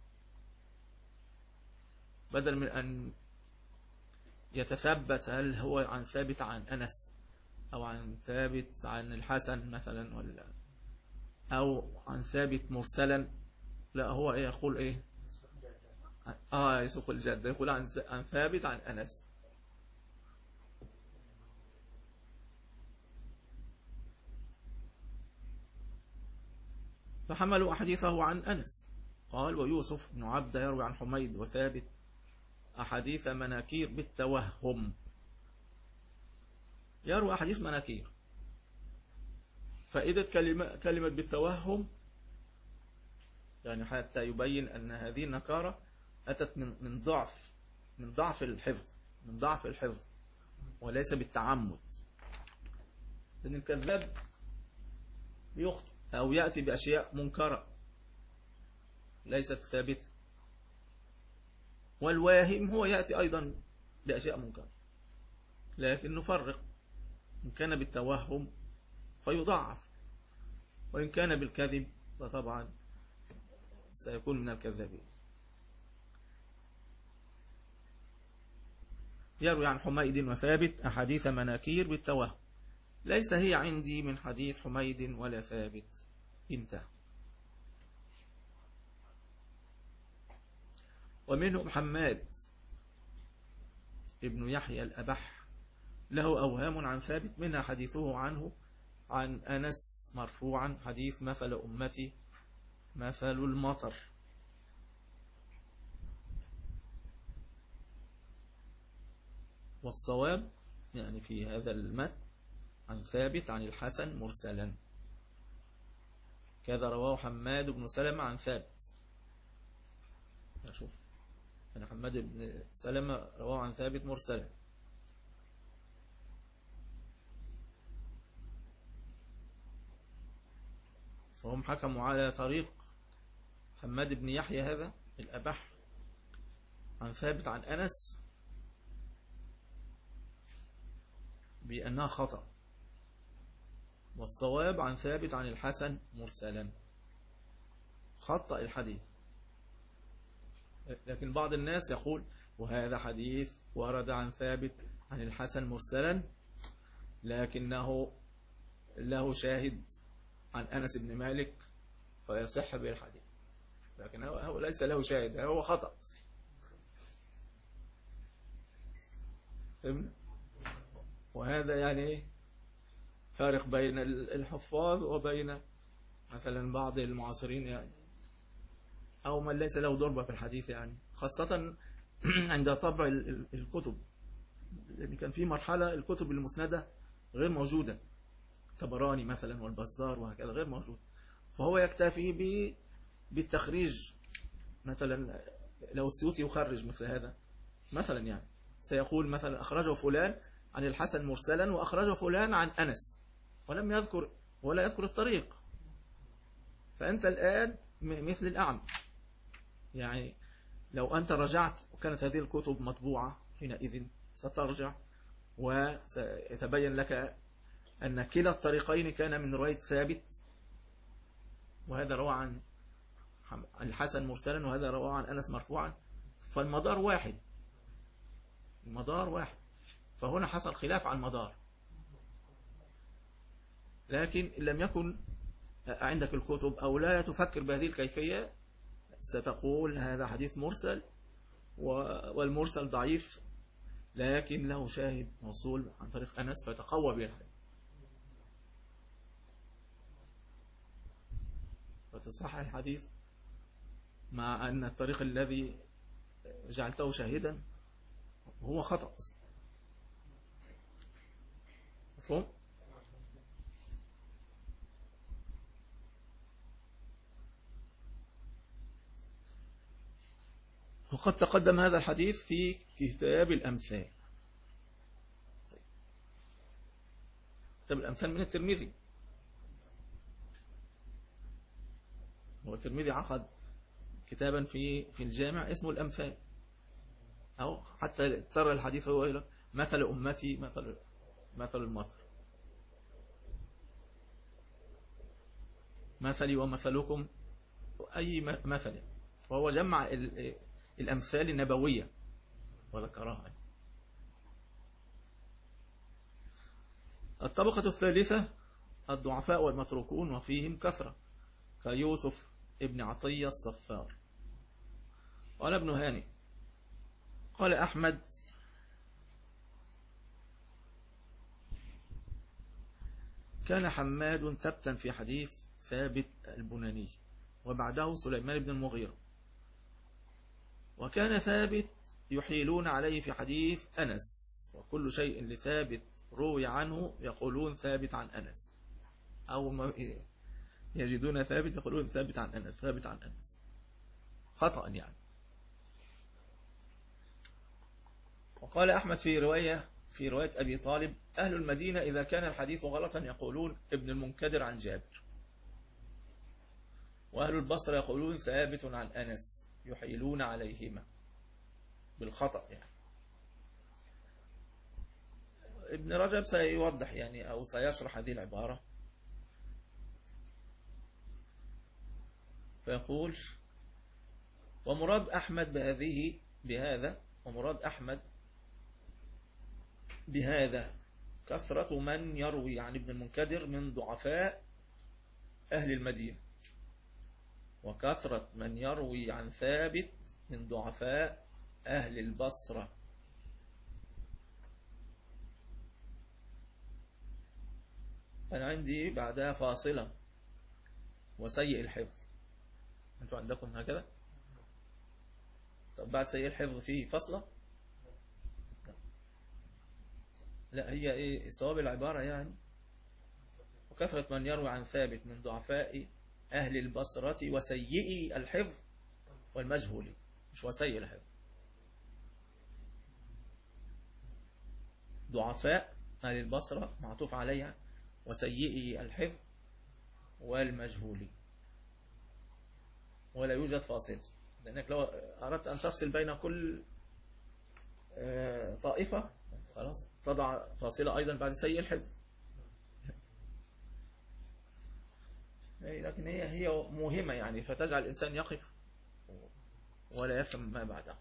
بدل من أن يتثبت هل هو عن ثابت عن أنس أو عن ثابت عن الحسن مثلا ولا أو عن ثابت مرسلا، لا هو إيه يقول إيه آه يسوق الجد، يقول عن عن ثابت عن أنس. فحملوا حديثه عن أنس. قال ويوسف بن عبد يروي عن حميد وثابت أحاديث مناكير بالتوهم، يروي أحاديث مناكير. فإذا كلمة, كلمة بالتوهم يعني حتى يبين أن هذه النكارة أتت من من ضعف من ضعف الحفظ من ضعف الحفظ وليس بالتعمد، لأن الكذاب يخطئ أو يأتي بأشياء منكرة ليست ثابتة، والواهم هو يأتي أيضا بأشياء منكرة. لكن نفرق، إن كان بالتوهم فيضعف، وإن كان بالكذب فطبعا سيكون من الكذابين. يروي عن حميد وثابت أحاديث مناكير بالتوهم، ليس هي عندي من حديث حميد ولا ثابت. انتهى. ومنهم حماد ابن يحيى الأبح له أوهام عن ثابت، منها حديثه عنه عن أنس مرفوعا حديث مثل أمتي مثل المطر. والصواب يعني في هذا المتن عن ثابت عن الحسن مرسلا، كذا رواه حماد بن سلمة عن ثابت. أشوف أنا حماد بن سلمة رواه عن ثابت مرسلا. فهم حكموا على طريق حماد بن يحيى هذا الأبح عن ثابت عن أنس بأنها خطأ، والصواب عن ثابت عن الحسن مرسلا، خطأ الحديث. لكن بعض الناس يقول وهذا حديث ورد عن ثابت عن الحسن مرسلا لكنه له شاهد عن أنس بن مالك فيصح به الحديث، لكن هو ليس له شاهد، هو خطأ. فهمنا؟ وهذا يعني فارق بين الحفاظ وبين مثلا بعض المعاصرين يعني، أو من ليس له ضربة في الحديث يعني، خاصة عند طبع الكتب، لأن كان في مرحلة الكتب المسندة غير موجودة، طبراني مثلا والبزار وهكذا غير موجود، فهو يكتفي بالتخريج. مثلا لو السيوطي يخرج مثل هذا مثلا يعني سيقول مثلا أخرجه فلان عن الحسن مرسلا وأخرجه فلان عن أنس، ولم يذكر ولا يذكر الطريق. فأنت الآن مثل الأعمى يعني، لو أنت رجعت وكانت هذه الكتب مطبوعة حينئذ سترجع وسيتبين لك أن كلا الطريقين كان من رواية ثابت، وهذا روى عن الحسن مرسلا وهذا روى عن أنس مرفوعا، فالمدار واحد، المدار واحد. فهنا حصل خلاف عن المدار، لكن إن لم يكن عندك الكتب أو لا تفكر بهذه الكيفية ستقول هذا حديث مرسل والمرسل ضعيف لكن له شاهد موصول عن طريق أنس فتقوى به الحديث وتصحح الحديث، مع أن الطريق الذي جعلته شاهدا هو خطأ. مفهوم؟ وقد تقدم هذا الحديث في كتاب الأمثال. كتاب الأمثال من الترمذي، هو الترمذي عقد كتابا في في الجامع اسمه الأمثال، أو حتى ترى الحديث هو إلى مثل أمتي مثل مثل المطر، مثلي ومثلكم أي مثل، فهو جمع الأمثال النبوية وذكرها. الطبقة الثالثة الضعفاء والمتروكون وفيهم كثرة كيوسف ابن عطية الصفار. قال ابن هاني قال أحمد كان حماد ثبتا في حديث ثابت البناني، وبعده سليمان بن المغيرة. وكان ثابت يحيلون عليه في حديث أنس، وكل شيء لثابت روي عنه يقولون ثابت عن أنس، أو ما يجدون ثابت يقولون ثابت عن أنس، ثابت عن أنس، خطأ يعني. وقال أحمد في رواية في رواية أبي طالب: أهل المدينة إذا كان الحديث غلطا يقولون ابن المنكدر عن جابر، وأهل البصرة يقولون ثابت عن أنس، يحيلون عليهما بالخطأ يعني. ابن رجب سيوضح يعني أو سيشرح هذه العبارة، فيقول: ومراد أحمد بهذه بهذا ومراد أحمد بهذا كثرة من يروي عن ابن المنكدر من ضعفاء أهل المدينة، وكثرة من يروي عن ثابت من ضعفاء أهل البصرة. أنا عندي بعدها فاصلة: وسيء الحفظ. أنتوا عندكم هكذا؟ طب بعد سيء الحفظ فيه فصلة؟ لا، هي إيه صواب العبارة يعني؟ وكثرة من يروي عن ثابت من ضعفاء أهل البصرة وسيئي الحفظ والمجهول، مش وسيء الحفظ. ضعفاء أهل البصرة معطوف عليها، وسيئي الحفظ والمجهول، ولا يوجد فاصل، لأنك لو أردت أن تفصل بين كل طائفة خلاص تضع فاصلة أيضا بعد سيء الحفظ. لكن هي هي مهمة يعني، فتجعل الإنسان يقف ولا يفهم ما بعدها.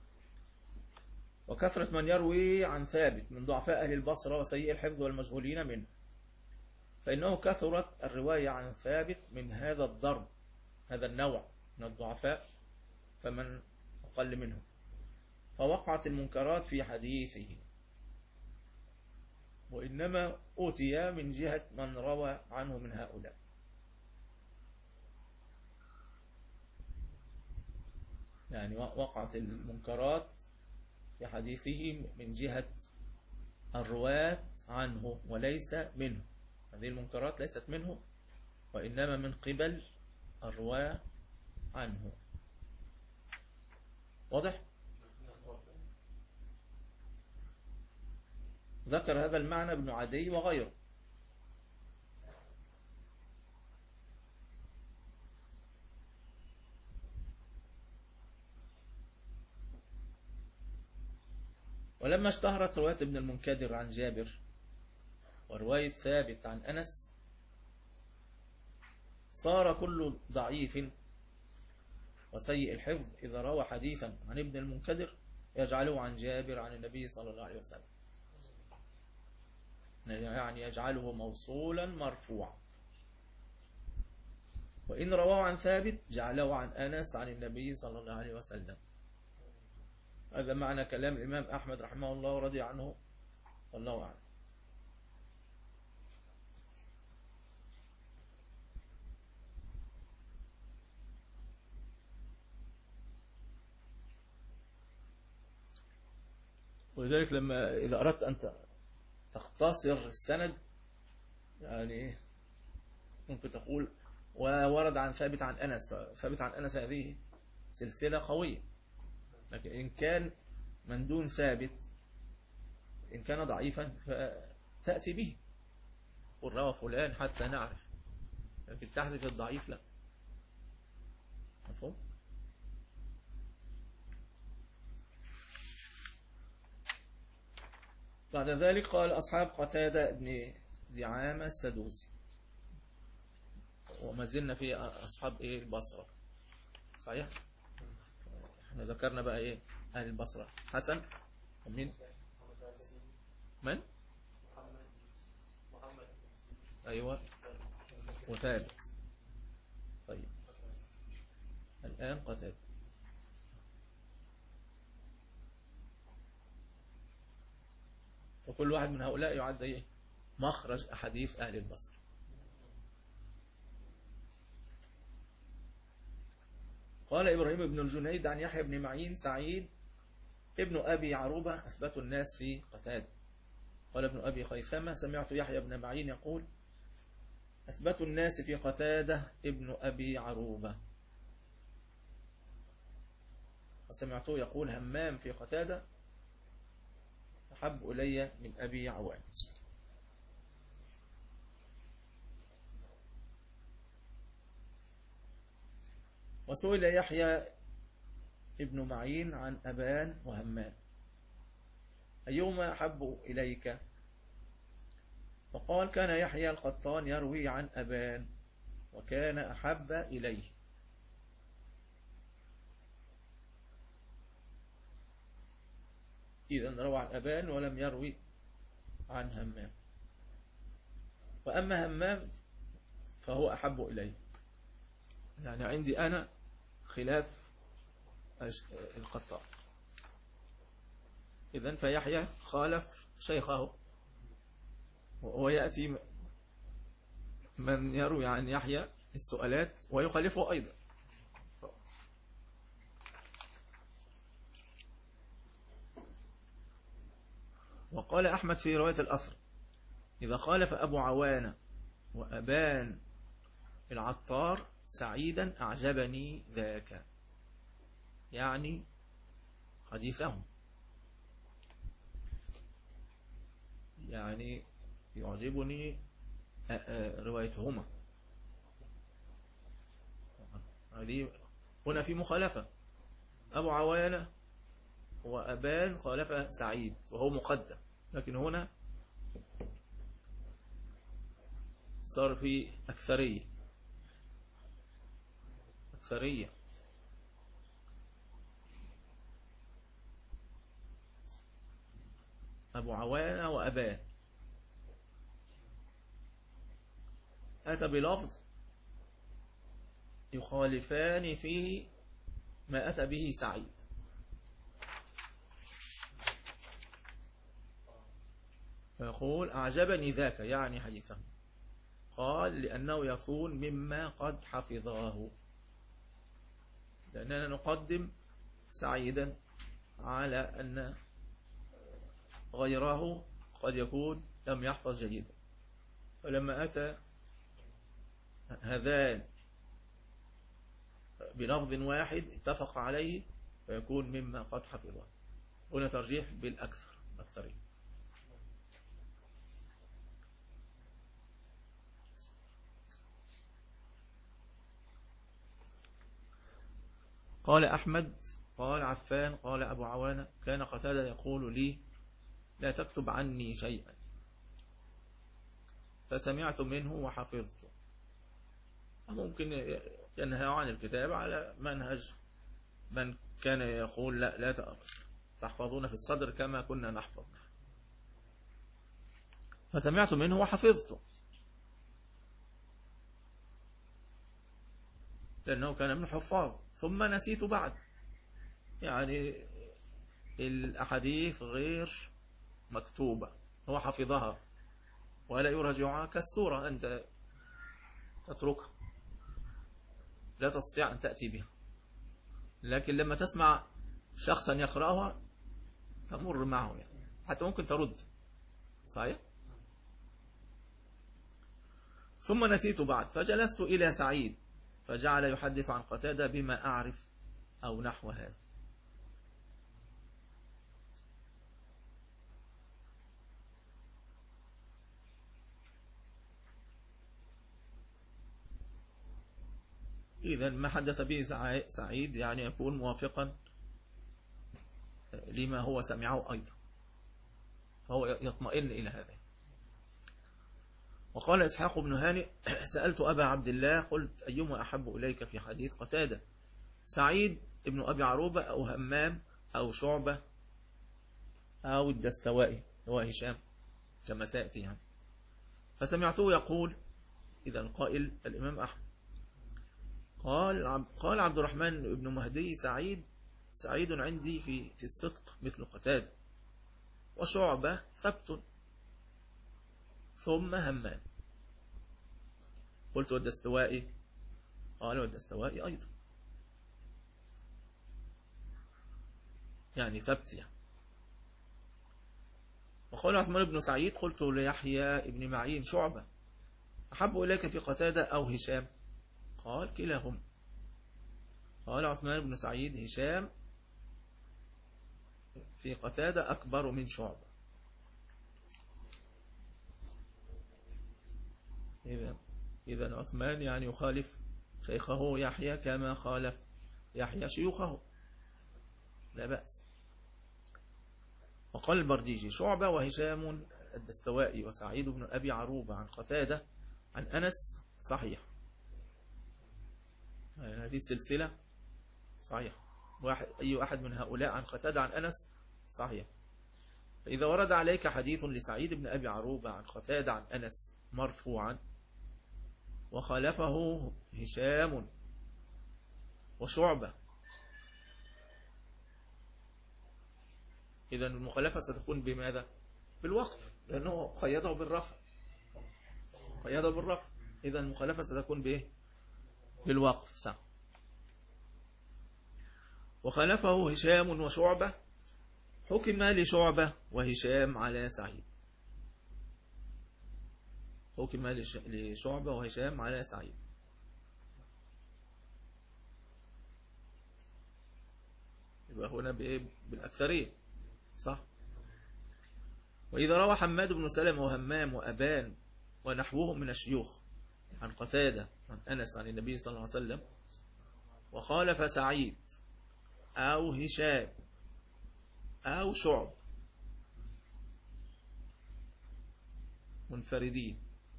وكثرة من يروي عن ثابت من ضعفاء أهل البصرة وسيء الحفظ والمجهولين منه، فإنه كثرت الرواية عن ثابت من هذا الضرب، هذا النوع من الضعفاء، فمن أقل منه، فوقعت المنكرات في حديثه، وإنما أوتي من جهة من روى عنه من هؤلاء. يعني وقعت المنكرات في حديثه من جهة الرواة عنه وليس منه. هذه المنكرات ليست منه، وإنما من قبل الرواة عنه. واضح؟ ذكر هذا المعنى ابن عدي وغيره. ولما اشتهرت رواية ابن المنكدر عن جابر ورواية ثابت عن أنس، صار كل ضعيف وسيء الحفظ إذا روى حديثا عن ابن المنكدر يجعله عن جابر عن النبي صلى الله عليه وسلم، يعني يجعله موصولا مرفوعا. وإن رواه عن ثابت جعله عن أنس عن النبي صلى الله عليه وسلم. هذا معنى كلام الإمام أحمد رحمه الله ورضي عنه، والله أعلم. ولذلك لما إذا أردت أن تختصر السند يعني ممكن تقول وورد عن ثابت عن أنس، ثابت عن أنس هذه سلسلة قوية، لكن إن كان من دون ثابت إن كان ضعيفا فتأتي به قل روى فلان حتى نعرف، لكن تحذف الضعيف لا. مفهوم؟ بعد ذلك قال أصحاب قتادة بن دعامة السدوسي، وما زلنا في أصحاب إيه البصرة، صحيح؟ احنا ذكرنا بقى إيه أهل البصرة، حسن ومين؟ من؟ أيوة وثابت. طيب الآن قتادة. وكل واحد من هؤلاء يعد ايه مخرج أحاديث أهل البصرة. قال إبراهيم بن الجنيد عن يحيى بن معين سعيد ابن أبي عروبة أثبت الناس في قتادة. قال ابن أبي خيثمة سمعت يحيى بن معين يقول أثبت الناس في قتادة ابن أبي عروبة، وسمعته يقول همام في قتادة أحب إلي من أبي عوان. وسئل يحيى ابن معين عن أبان وهمان أيهما أحب إليك؟ فقال كان يحيى القطان يروي عن أبان وكان أحب إليه. إذن روى عن أبان ولم يروي عن همام، وأما همام فهو أحب إليه، يعني عندي أنا خلاف القطان. إذن فيحيى خالف شيخه، ويأتي من يروي عن يحيى السؤالات ويخالفه أيضا. وقال أحمد في رواية الأثر إذا خالف أبو عوانة وأبان العطار سعيدا أعجبني ذاك، يعني حديثهم، يعني يعجبني روايتهما. هذه هنا في مخالفة، أبو عوانة وأبان خالف سعيد وهو مقدم، لكن هنا صار في أكثرية أكثرية أبو عوانة وأبان أتى بلفظ يخالفان فيه ما أتى به سعيد. فيقول أعجبني ذاك يعني حديثه، قال لأنه يكون مما قد حفظاه، لأننا نقدم سعيدا على أن غيره قد يكون لم يحفظ جيدا، فلما أتى هذان بلفظ واحد اتفق عليه فيكون مما قد حفظه. هنا ترجيح بالأكثر أكثرين. قال أحمد قال عفان قال أبو عوانة كان قتادة يقول لي لا تكتب عني شيئا، فسمعت منه وحفظته. ممكن ينهى عن الكتاب على منهج من كان يقول لا لا تحفظون في الصدر كما كنا نحفظ، فسمعت منه وحفظته، لأنه كان من الحفاظ. ثم نسيت بعد، يعني الأحاديث غير مكتوبة هو حفظها ولا يراجعها كالسورة، أنت تتركها لا تستطيع أن تأتي بها، لكن لما تسمع شخصا يقرأها تمر معه، يعني حتى ممكن ترد صحيح. ثم نسيت بعد فجلست إلى سعيد فجعل يحدث عن قتادة بما أعرف أو نحو هذا. إذن ما حدث به سعيد يعني يكون موافقا لما هو سمعه أيضا، فهو يطمئن إلى هذا. وقال إسحاق بن هانئ سألت أبا عبد الله قلت أيما أحب إليك في حديث قتادة، سعيد ابن أبي عروبة أو همام أو شعبة أو الدستوائي هو هشام كما سيأتي يعني. فسمعته يقول إذا القائل الإمام أحمد قال قال عبد الرحمن بن مهدي سعيد سعيد عندي في في الصدق مثل قتادة، وشعبة ثبت، ثم همام. قلت والدستوائي؟ قال والدستوائي أيضا. يعني ثبت يعني. وقال عثمان بن سعيد قلت ليحيى ابن معين شعبة أحب إليك في قتادة أو هشام؟ قال كلاهما. قال عثمان بن سعيد هشام في قتادة أكبر من شعبة. إذا إذا عثمان يعني يخالف شيخه يحيى كما خالف يحيى شيوخه، لا بأس. وقال البرديجي شعبة وهشام الدستوائي وسعيد بن أبي عروبة عن قتادة عن أنس صحيح، يعني هذه السلسلة صحيح. واحد أي أحد من هؤلاء عن قتادة عن أنس صحيح. فإذا ورد عليك حديث لسعيد بن أبي عروبة عن قتادة عن أنس مرفوعا وخالفه هشام وشعبة، إذا المخالفة ستكون بماذا؟ بالوقف، لأنه قيده بالرفع، قيده بالرفع. إذا المخالفة ستكون بإيه؟ بالوقف. صح. وخالفه هشام وشعبة حكم لشعبة وهشام على سعيد، حكم لشعبة وهشام على سعيد. يبقى هنا بإيه؟ بالأكثرية. صح. وإذا روى حماد بن سلمة وهمام وأبان ونحوهم من الشيوخ عن قتادة عن أنس عن النبي صلى الله عليه وسلم وخالف سعيد أو هشام أو شعب منفردين،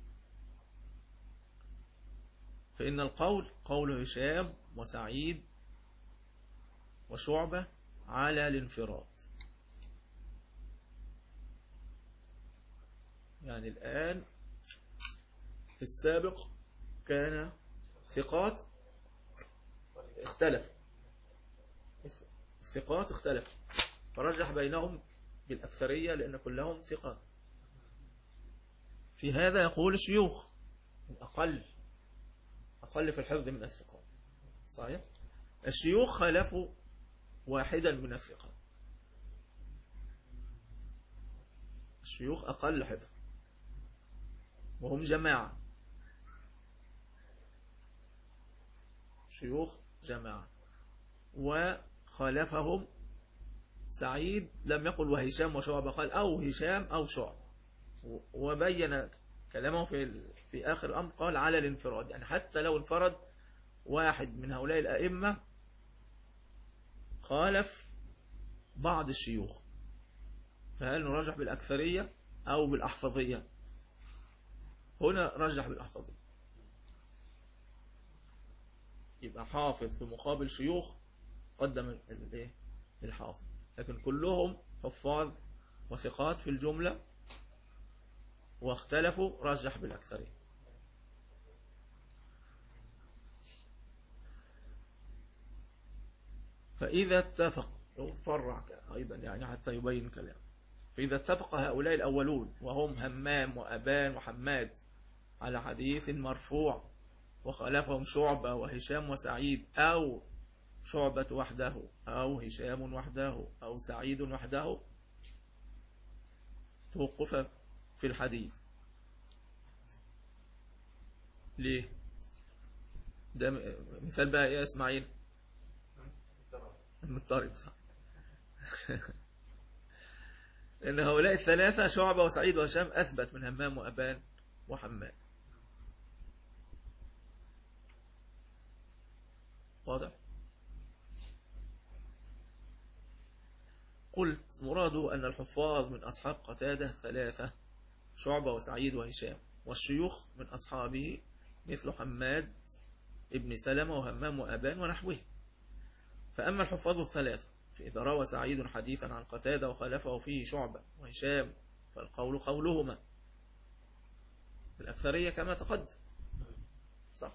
فإن القول قول هشام وسعيد وشعبة على الانفراد. يعني الآن في السابق كان ثقات اختلف، الثقات اختلف فرجح بينهم بالأكثرية لأن كلهم ثقات. في هذا يقول الشيوخ أقل أقل في الحفظ من الثقات. صحيح. الشيوخ خالفوا واحدا من الثقات، الشيوخ أقل حفظ وهم جماعة، شيوخ جماعة. وخالفهم سعيد لم يقل وهشام وشعبة، قال أو هشام أو شعب، وبين كلامه في في آخر الأمر قال على الانفراد، يعني حتى لو انفرد واحد من هؤلاء الأئمة خالف بعض الشيوخ، فهل نرجح بالأكثرية أو بالأحفظية؟ هنا رجح بالأحفظية، يبقى حافظ في مقابل شيوخ قدم الحافظ، لكن كلهم حفاظ وثقات في الجملة واختلفوا رجح بالأكثرية. فإذا اتفق فرع أيضا يعني حتى يبين كلام. فإذا اتفق هؤلاء الأولون وهم همام وأبان وحماد على حديث مرفوع وخالفهم شعبة وهشام وسعيد أو شعبة وحده أو هشام وحده أو سعيد وحده، توقف في الحديث. ليه؟ ده مثال بقى يا إسماعيل المضطرب. صح. لأن هؤلاء الثلاثة شعبة وسعيد وهشام أثبت من همام وأبان وحماد. واضح؟ قلت مراده أن الحفاظ من أصحاب قتادة ثلاثة شعبة وسعيد وهشام، والشيوخ من أصحابه مثل حماد ابن سلمة وهمام وأبان ونحوه. فأما الحفاظ الثلاثة فإذا روى سعيد حديثا عن قتادة وخالفه فيه شعبة وهشام فالقول قولهما الأكثرية كما تقدم. صح.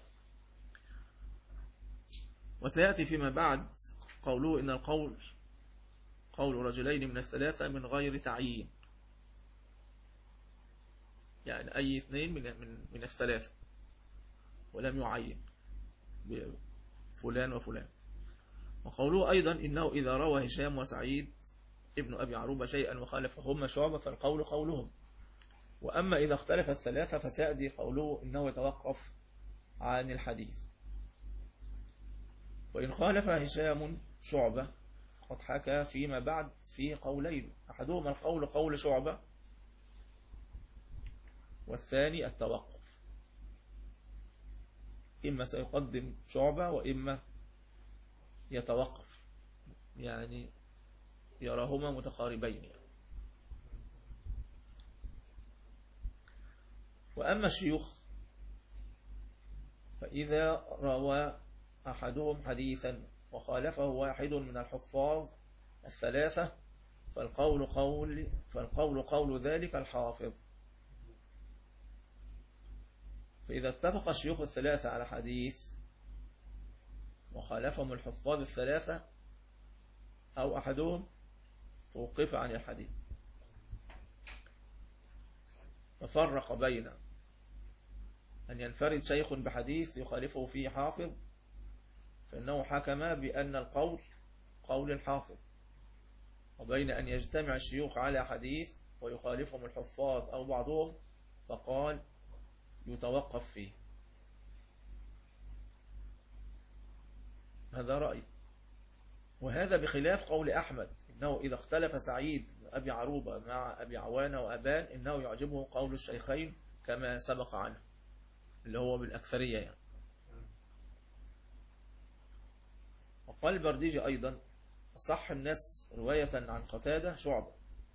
وسيأتي فيما بعد قوله إن القول قول رجلين من الثلاثة من غير تعيين، يعني أي اثنين من من من الثلاثة ولم يعين فلان وفلان. وقوله أيضا إنه إذا روى هشام وسعيد ابن أبي عروبة شيئا وخالفهما شعبة فالقول قولهم. وأما إذا اختلف الثلاثة فسيأتي قوله إنه يتوقف عن الحديث. وإن خالف هشام شعبة قد حكى فيما بعد فيه قولين، أحدهما القول قول شعبة والثاني التوقف، إما سيقدم شعبة وإما يتوقف، يعني يراهما متقاربين يعني. وأما الشيوخ فإذا روى أحدهم حديثا وخالفه واحد من الحفاظ الثلاثة فالقول قول فالقول قول ذلك الحافظ. فإذا اتفق الشيوخ الثلاثة على حديث وخالفهم الحفاظ الثلاثة أو أحدهم توقف عن الحديث، ففرق بين أن ينفرد شيخ بحديث يخالفه فيه حافظ فإنه حكم بأن القول قول الحافظ، وبين أن يجتمع الشيوخ على حديث ويخالفهم الحفاظ أو بعضهم فقال يتوقف فيه. هذا رأي، وهذا بخلاف قول أحمد إنه إذا اختلف سعيد أبي عروبة مع أبي عوانة وأبان إنه يعجبه قول الشيخين كما سبق عنه، اللي هو بالأكثرية يعني. وقال البرديجي أيضا صح الناس رواية عن قتادة شعبة،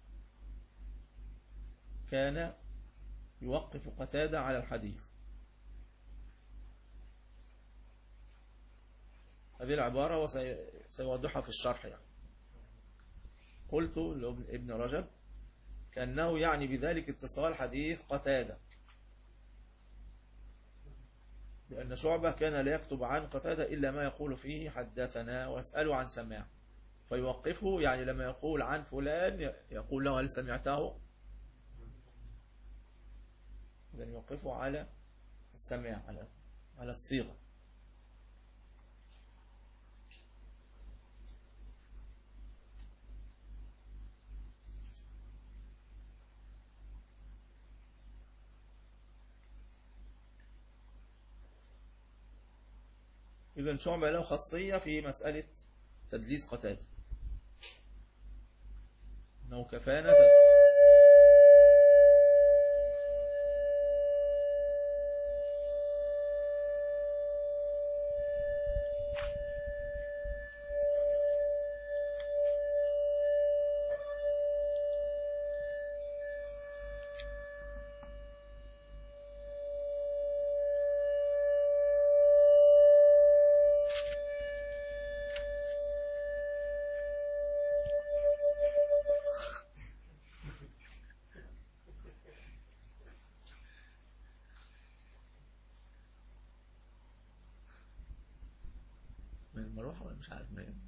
كان يوقف قتادة على الحديث. هذه العبارة وسيوضحها في الشرح يعني. قلت لابن رجب كأنه يعني بذلك اتصال حديث قتادة، لأن شعبة كان لا يكتب عن قتادة إلا ما يقول فيه حدثنا واسأله عن سماع، فيوقفه يعني لما يقول عن فلان يقول له هل سمعته، إذن يوقفه على السماع على على الصيغة. إذن شعبة له خاصية في مسألة تدليس قتادة، إنه كفانا من المروحة ولا مش عارف منين.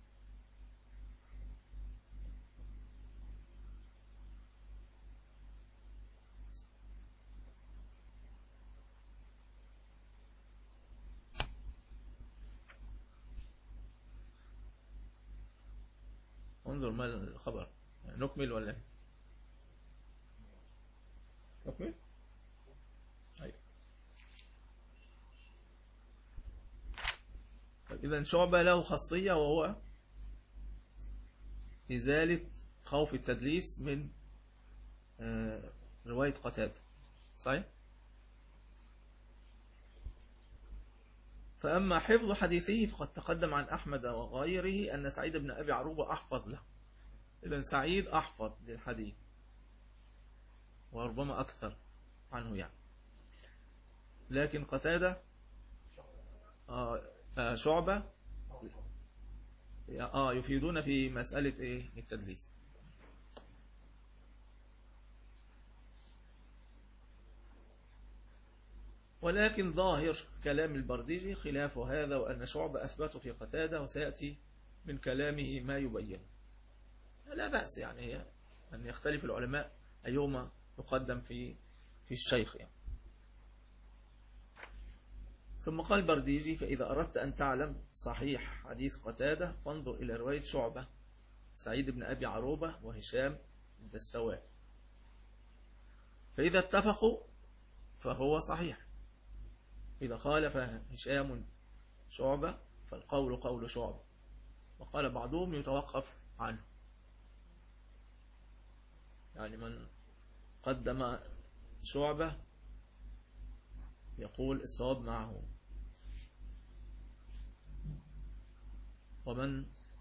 انظر ما الخبر، نكمل ولا ايه؟ نكمل؟ أيوة. إذن شعبة له خاصية وهو إزالة خوف التدليس من رواية قتادة، صحيح؟ فأما حفظ حديثه فقد تقدم عن أحمد وغيره أن سعيد بن أبي عروبة أحفظ له. إذن سعيد أحفظ للحديث وربما أكثر عنه يعني، لكن قتادة آه آه شعبة آه يفيدون في مسألة إيه التدليس. ولكن ظاهر كلام البرديجي خلاف هذا، وأن شعبة أثبته في قتادة، وسيأتي من كلامه ما يبين. لا بأس يعني أن يختلف العلماء أيهما يقدم في في الشيخ يعني. ثم قال البرديجي: فإذا أردت أن تعلم صحيح حديث قتادة فانظر إلى رواية شعبة، سعيد بن أبي عروبة، وهشام الدستوائي، فإذا اتفقوا فهو صحيح، إذا خالف هشام شعبة فالقول قول شعبة، وقال بعضهم يتوقف عنه، يعني من قدم شعبة يقول الصواب معه، ومن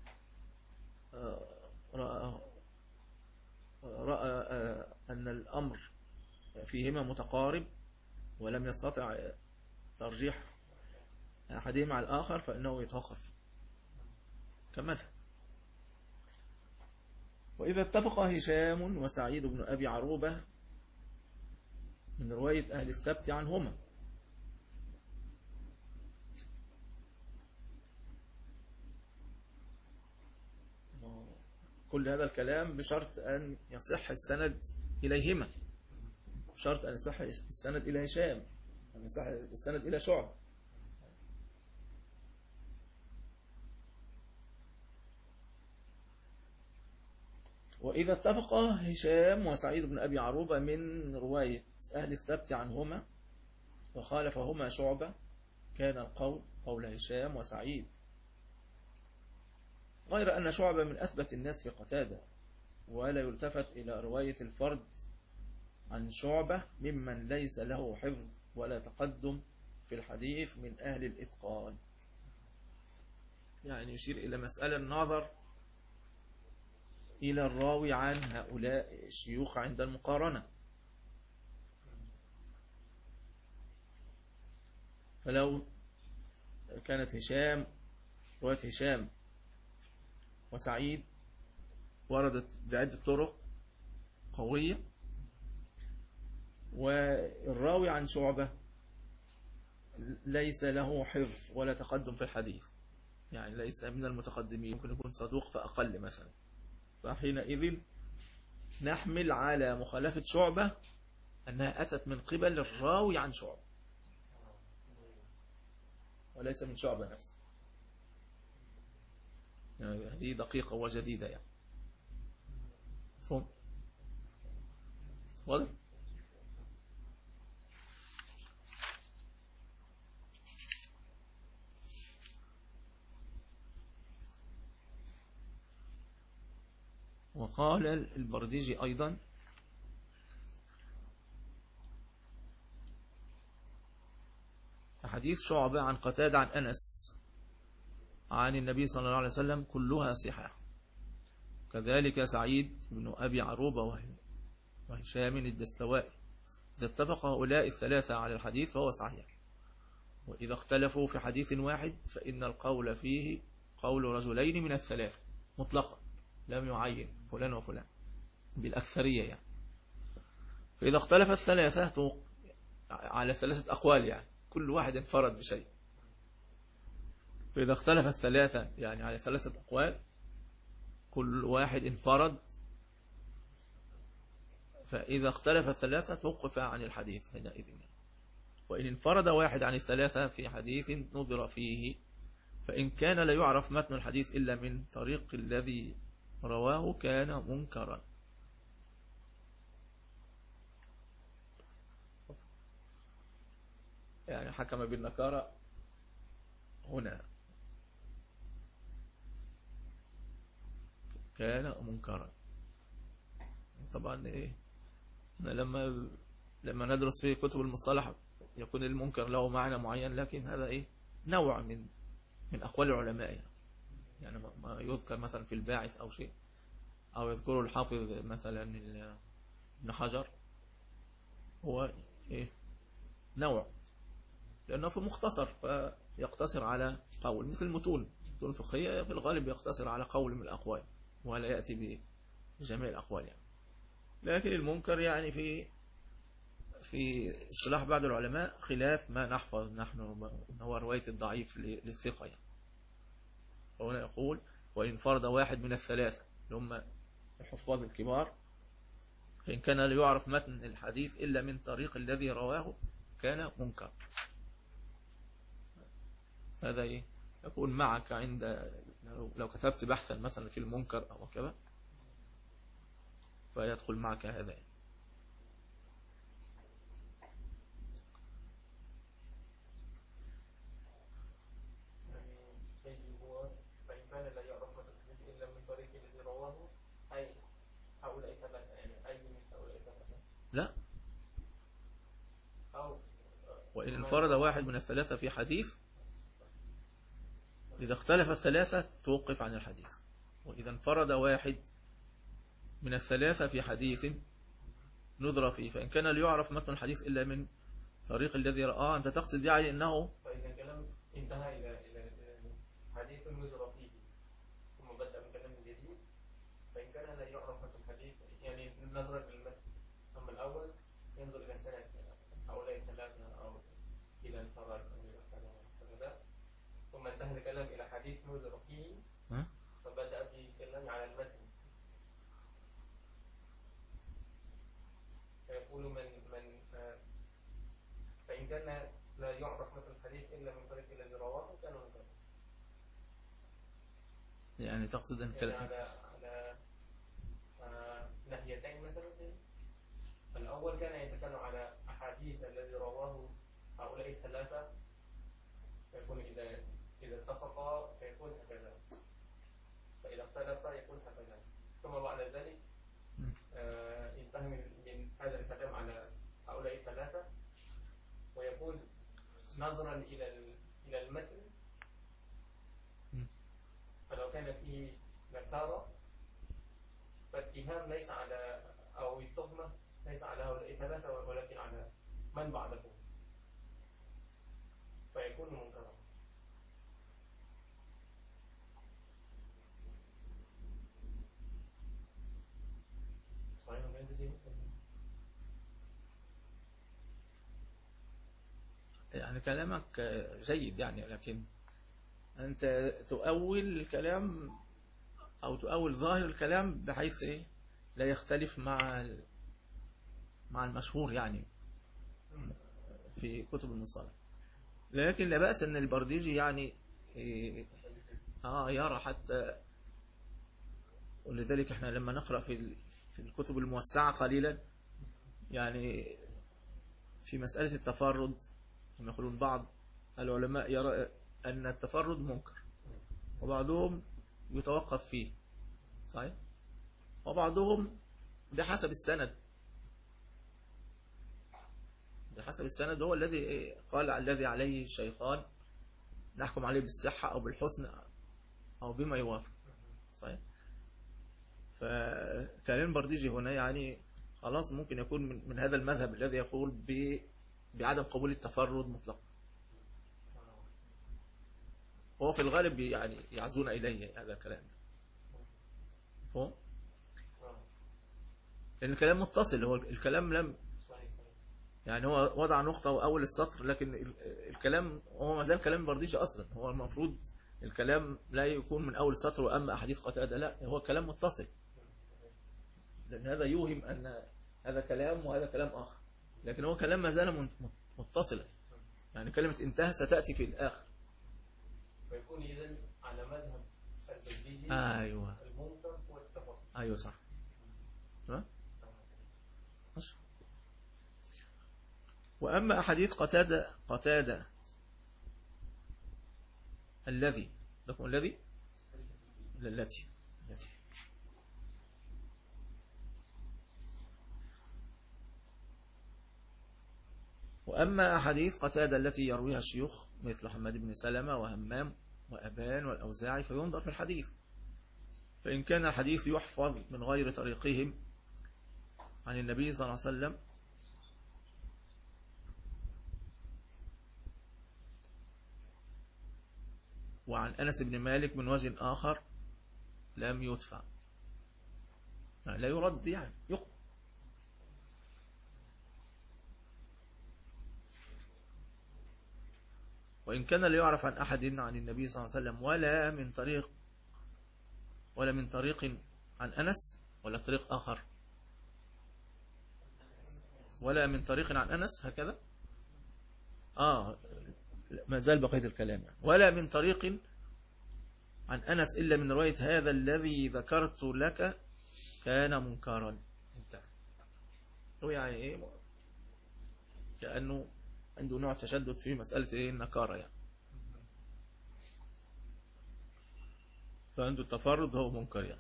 رأى, رأى أن الأمر فيهما متقارب ولم يستطع ترجيح أحدهما على الآخر فإنه يتوقف كمثل. وإذا اتفق هشام وسعيد بن أبي عروبة من رواية أهل الثبت عنهما، كل هذا الكلام بشرط أن يصح السند إليهما، بشرط أن يصح السند إلى هشام، أن يصح السند إلى شعب. وإذا اتفق هشام وسعيد بن أبي عروبة من رواية أهل الثبت عنهما وخالفهما شعبة كان القول قول هشام وسعيد، غير أن شعبة من أثبت الناس في قتادة، ولا يلتفت إلى رواية الفرد عن شعبة ممن ليس له حفظ ولا تقدم في الحديث من أهل الإتقان. يعني يشير إلى مسألة النظر إلى الراوي عن هؤلاء الشيوخ عند المقارنة، فلو كانت هشام رواية هشام وسعيد وردت بعدة طرق قوية، والراوي عن شعبة ليس له حفظ ولا تقدم في الحديث، يعني ليس من المتقدمين، يمكن يكون صدوق فأقل مثلا، فحينئذ نحمل على مخالفة شعبة أنها أتت من قبل الراوي عن شعبة وليس من شعبة نفسه. يعني هذه دقيقة وجديدة يعني. فهم واضح؟ وقال البرديجي أيضا: حديث شعبة عن قتادة عن أنس عن النبي صلى الله عليه وسلم كلها صحاح، كذلك سعيد بن أبي عروبة وهشام الدستوائي، إذا اتفق هؤلاء الثلاثة على الحديث فهو صحيح، وإذا اختلفوا في حديث واحد فإن القول فيه قول رجلين من الثلاثة مطلقا، لم يعين فلان وفلان بالأكثرية يعني. فإذا اختلف الثلاثة على ثلاثة أقوال، يعني كل واحد انفرد بشيء، فإذا اختلف الثلاثة يعني على ثلاثة أقوال كل واحد انفرد، فإذا اختلف الثلاثة توقف عن الحديث حينئذ. وإن انفرد واحد عن الثلاثة في حديث نظر فيه، فإن كان لا يعرف متن الحديث إلا من طريق الذي رواه كان منكرا. يعني حكم بالنكارة هنا، كان منكرا. طبعا ايه لما لما ندرس في كتب المصطلح يكون المنكر له معنى معين، لكن هذا ايه نوع من من اقوال العلماء يعني. يعني ما يذكر مثلا في الباعث او شيء، او يذكره الحافظ مثلا ابن حجر، هو ايه نوع، لانه في مختصر فيقتصر على قول، مثل المتون المتون الفقهية في الغالب يقتصر على قول من الاقوال ولا يأتي بجميع الاقوال يعني. لكن المنكر يعني في في اصطلاح بعض العلماء خلاف ما نحفظ نحن، هو رواية الضعيف للثقة يعني. وهنا يقول: وإن انفرد واحد من الثلاثة اللي هم الحفاظ الكبار، فإن كان لا يعرف متن الحديث إلا من طريق الذي رواه كان منكر. هذا إيه يكون معك عند لو كتبت بحثا مثلا في المنكر أو كذا فيدخل معك هذا. لا، وإن انفرد واحد من الثلاثة في حديث إذا اختلف الثلاثة توقف عن الحديث، وإذا انفرد واحد من الثلاثة في حديث نظر فيه، فإن كان ليعرف متن الحديث إلا من طريق الذي رآه. أنت تقصد يعني أنه فإذا الكلام انتهى إلى إلى حديث نظر فيه ثم بدأ من كلام جديد، فإن كان لا يعرف متن الحديث يعني نظرا للمتن، أما الأول ينظر إلى سنة هؤلاء الثلاثة أو إلى انفراد أو إلى كذا، ثم انتهى الكلام إلى حديث نظر فيه فبدأ بالكلام على المتن، فيقول من من فإن كان لا يعرف متن الحديث إلا من طريق الذي رواه كان منكرا. يعني تقصد أن يعني على على ناحيتين مثلا. الأول كان يتكلم على أحاديث الذي رواه هؤلاء الثلاثة، يكون إذا إذا اتفقا فيكون هكذا، فإذا اختلفا يكون هكذا، ثم بعد ذلك آه ينتهي من, من هذا الكلام على هؤلاء الثلاثة ويقول نظرا إلى إلى المتن، فلو كان فيه نكارة فالاتهام ليس على أو التهمة ليس على هؤلاء الثلاثة ولكن على من بعدهم، فيكون منكرا. صحيح ولا يعني كلامك جيد يعني، لكن أنت تؤول الكلام أو تؤول ظاهر الكلام بحيث إيه لا يختلف مع مع المشهور يعني في كتب المصطلح. لكن لا بأس أن البرديجي يعني إيه آه يرى حتى، ولذلك احنا لما نقرأ في في الكتب الموسعة قليلا يعني في مسألة التفرد يقولون بعض العلماء يرى أن التفرد منكر وبعضهم يتوقف فيه، صحيح، وبعضهم بحسب السند، بحسب السند هو الذي قال الذي عليه الشيخان نحكم عليه بالصحة أو بالحسن أو بما يوافق، صحيح. فكلام برديجي هنا يعني خلاص ممكن يكون من, من هذا المذهب الذي يقول ب بعدم قبول التفرد مطلقا، وهو في الغالب يعني يعزون إليه هذا الكلام، فهم؟ لأن الكلام متصل، هو الكلام لم يعني هو وضع نقطة أول السطر، لكن الكلام هو ما زال كلام برديجي أصلا، هو المفروض الكلام لا يكون من أول السطر وأما أحاديث قتادة، لا، هو كلام متصل، لأن هذا يوهم أن هذا كلام وهذا كلام آخر، لكن هو كلام ما زال متصلا، يعني كلمة انتهى ستأتي في الآخر، ويكون إذن على مذهب البرديجي أيوة المنكر والتفرد. أيوة صح. ها؟ وأما أحاديث قتادة قتادة الذي لكم الذي التي التي وأما أحاديث قتادة التي يرويها الشيوخ مثل حماد بن سلمة وهمام وأبان والأوزاعي فينظر في الحديث، فإن كان الحديث يحفظ من غير طريقهم عن النبي صلى الله عليه وسلم وعن أنس بن مالك من وجه آخر لم يدفع، يعني لا يرد، يعني يقبل. وإن كان لا يعرف عن أحد عن النبي صلى الله عليه وسلم ولا من طريق ولا من طريق عن أنس ولا طريق آخر ولا من طريق عن أنس هكذا آه ما زال بقية الكلام يعني. ولا من طريق عن أنس إلا من رواية هذا الذي ذكرت لك كان منكرا. انتهى. هو يعني إيه؟ لأنه عنده نوع تشدد في مسألة إيه النكارة يعني، فعنده التفرد هو منكر يعني.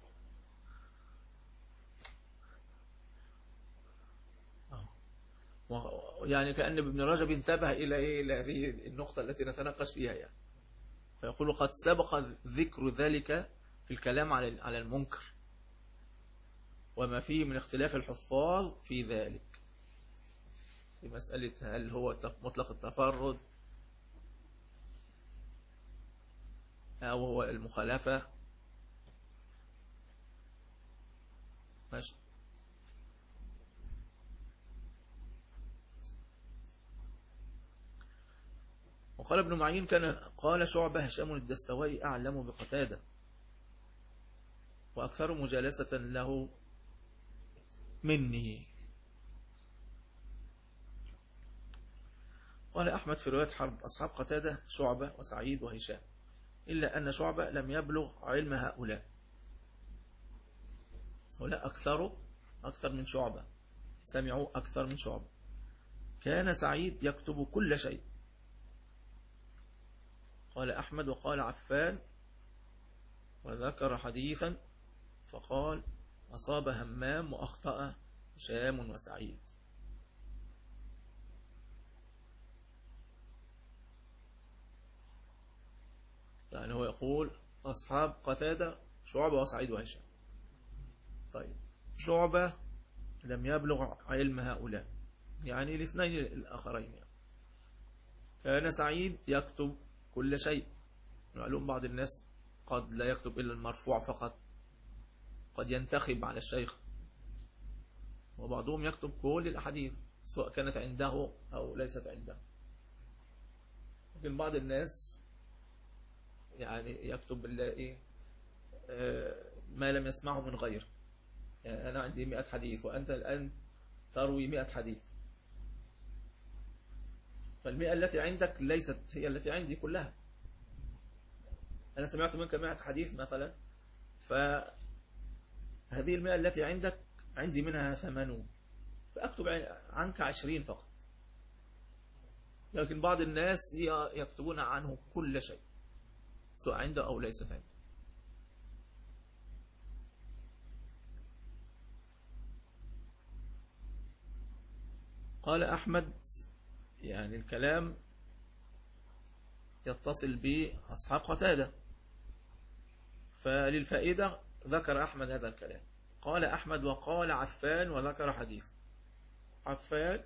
يعني كأن ابن رجب انتبه إلى إيه إلى هذه النقطة التي نتناقش فيها يعني. فيقول قد سبق ذكر ذلك في الكلام على على المنكر وما فيه من اختلاف الحفاظ في ذلك، في مسألة هل هو مطلق التفرد أو هو المخالفة. ماشي. وقال ابن معين كان قال شعبة هشام الدستوائي أعلم بقتادة وأكثر مجالسة له مني. قال أحمد في رواية حرب أصحاب قتادة شعبة وسعيد وهشام، إلا أن شعبة لم يبلغ علم هؤلاء، هؤلاء أكثر أكثر من شعبة، سمعوا أكثر من شعبة. كان سعيد يكتب كل شيء. قال أحمد وقال عفان وذكر حديثا فقال أصاب همام وأخطأ هشام وسعيد. يعني هو يقول أصحاب قتادة شعبة وسعيد وهشام. طيب شعبة لم يبلغ علم هؤلاء، يعني الاثنين الآخرين يعني. كان سعيد يكتب كل شيء. معلوم بعض الناس قد لا يكتب إلا المرفوع فقط، قد ينتخب على الشيخ، وبعضهم يكتب كل الأحاديث سواء كانت عنده أو ليست عنده. لكن بعض الناس يعني يكتب إيه ما لم يسمعه من غير. يعني أنا عندي مئة حديث وأنت الآن تروي مئة حديث، فالمئة التي عندك ليست هي التي عندي كلها. أنا سمعت منك مئة حديث مثلا، فهذه المئة التي عندك عندي منها ثمانون، فأكتب عنك عشرين فقط. لكن بعض الناس يكتبون عنه كل شيء سواء عنده أو ليست عنده. قال أحمد يعني الكلام يتصل بأصحاب قتادة، فللفائدة ذكر أحمد هذا الكلام. قال أحمد وقال عفان وذكر حديث. عفان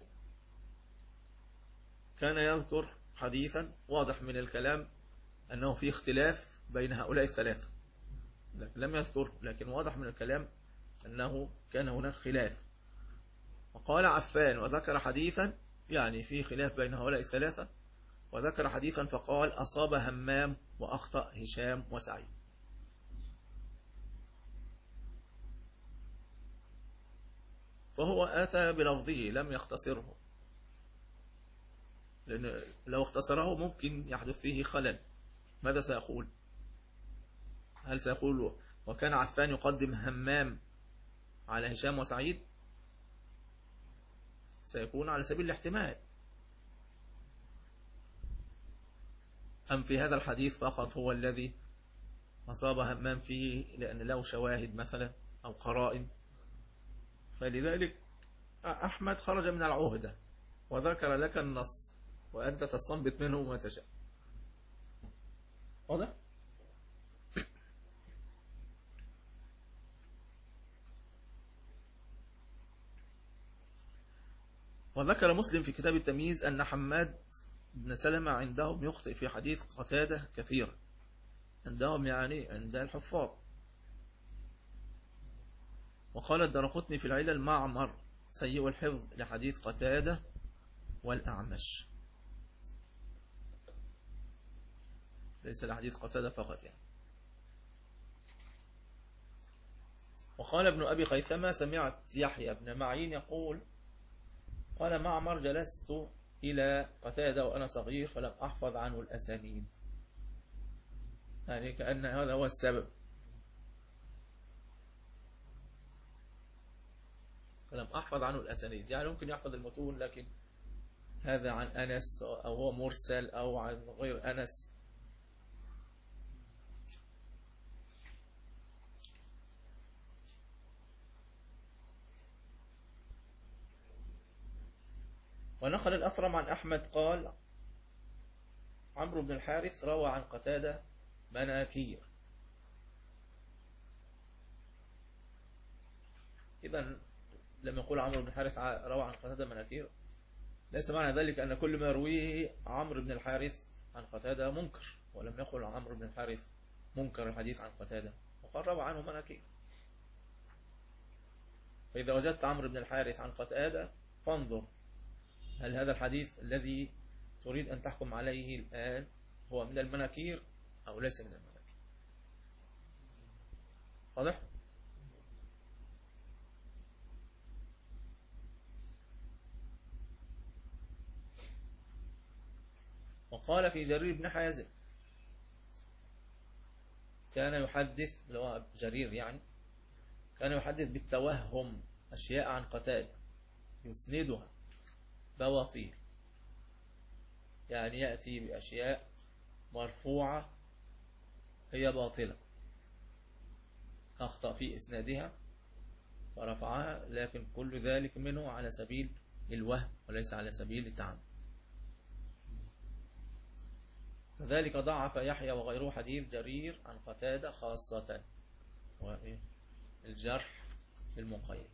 كان يذكر حديثا واضح من الكلام أنه في اختلاف بين هؤلاء الثلاثة، لكن لم يذكر، لكن واضح من الكلام أنه كان هناك خلاف. وقال عفان وذكر حديثا يعني في خلاف بين هؤلاء الثلاثة، وذكر حديثا فقال أصاب همام وأخطأ هشام وسعيد. فهو أتى بلفظه لم يختصره، لأن لو اختصره ممكن يحدث فيه خلل. ماذا سيقول؟ هل سيقول وكان عفان يقدم همام على هشام وسعيد؟ سيكون على سبيل الاحتمال. أم في هذا الحديث فقط هو الذي أصاب همام فيه لأن له شواهد مثلا أو قرائن؟ فلذلك أحمد خرج من العهدة وذكر لك النص وأنت تستنبط منه ما تشاء. واضح؟ وذكر مسلم في كتاب التمييز أن حماد بن سلمة عندهم يخطئ في حديث قتادة كثيرا، عندهم يعني عند الحفاظ. وقال الدرقطني في العلل معمر سيء الحفظ لحديث قتادة والأعمش، ليس لحديث قتادة فقط يعني. وقال ابن أبي خيثمة سمعت يحيى بن معين يقول قال معمر جلست إلى قتادة وأنا صغير فلم أحفظ عنه الأسانيد، يعني كأن هذا هو السبب، فلم أحفظ عنه الأسانيد. يعني ممكن يحفظ المتون لكن هذا عن أنس أو هو مرسل أو عن غير أنس. ونقل الأثرم عن أحمد قال عمرو بن الحارث روى عن قتادة مناكير. إذن لما يقول عمرو بن الحارث روى عن قتادة مناكير ليس معنى ذلك أن كل ما يرويه عمرو بن الحارث عن قتادة منكر، ولم يقل عمرو بن الحارث منكر الحديث عن قتادة، وقال روى عنه مناكير. فإذا وجدت عمرو بن الحارث عن قتادة فانظر هل هذا الحديث الذي تريد أن تحكم عليه الآن هو من المناكير أو ليس من المناكير. واضح؟ وقال في جرير بن حازم كان يحدث، اللي هو جرير يعني كان يحدث بالتوهم أشياء عن قتادة يسندها بواطيل، يعني يأتي بأشياء مرفوعة هي باطلة أخطأ في إسنادها فرفعها، لكن كل ذلك منه على سبيل الوهم وليس على سبيل التعمد. كذلك ضعف يحيى وغيره حديث جرير عن قتادة خاصة، والجرح المقيد.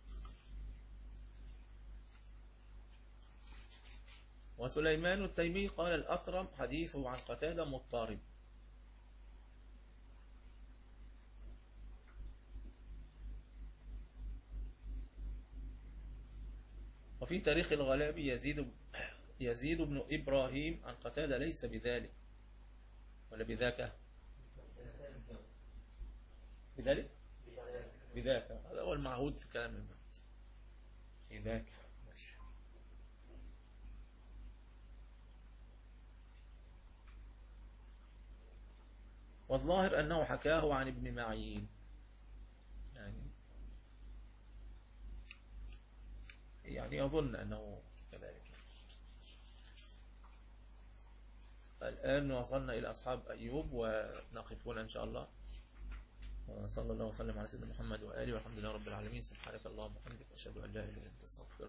وسليمان التيمي قال الأثرم حديثه عن قتادة مضطرب. وفي تاريخ الغلابي يزيد يزيد بن إبراهيم عن قتادة ليس بذلك ولا بذاك بذلك بذاك، هذا هو المعهود في كلام النبي بذاك. والظاهر أنه حكاه عن ابن معين، يعني يعني يظن أنه كذلك. الآن وصلنا إلى أصحاب أيوب ونقفون إن شاء الله. وصلى الله وسلم على سيدنا محمد وآله والحمد لله رب العالمين. سبحانك اللهم وبحمدك أشهد أن لا إله إلا أنت أستغفرك.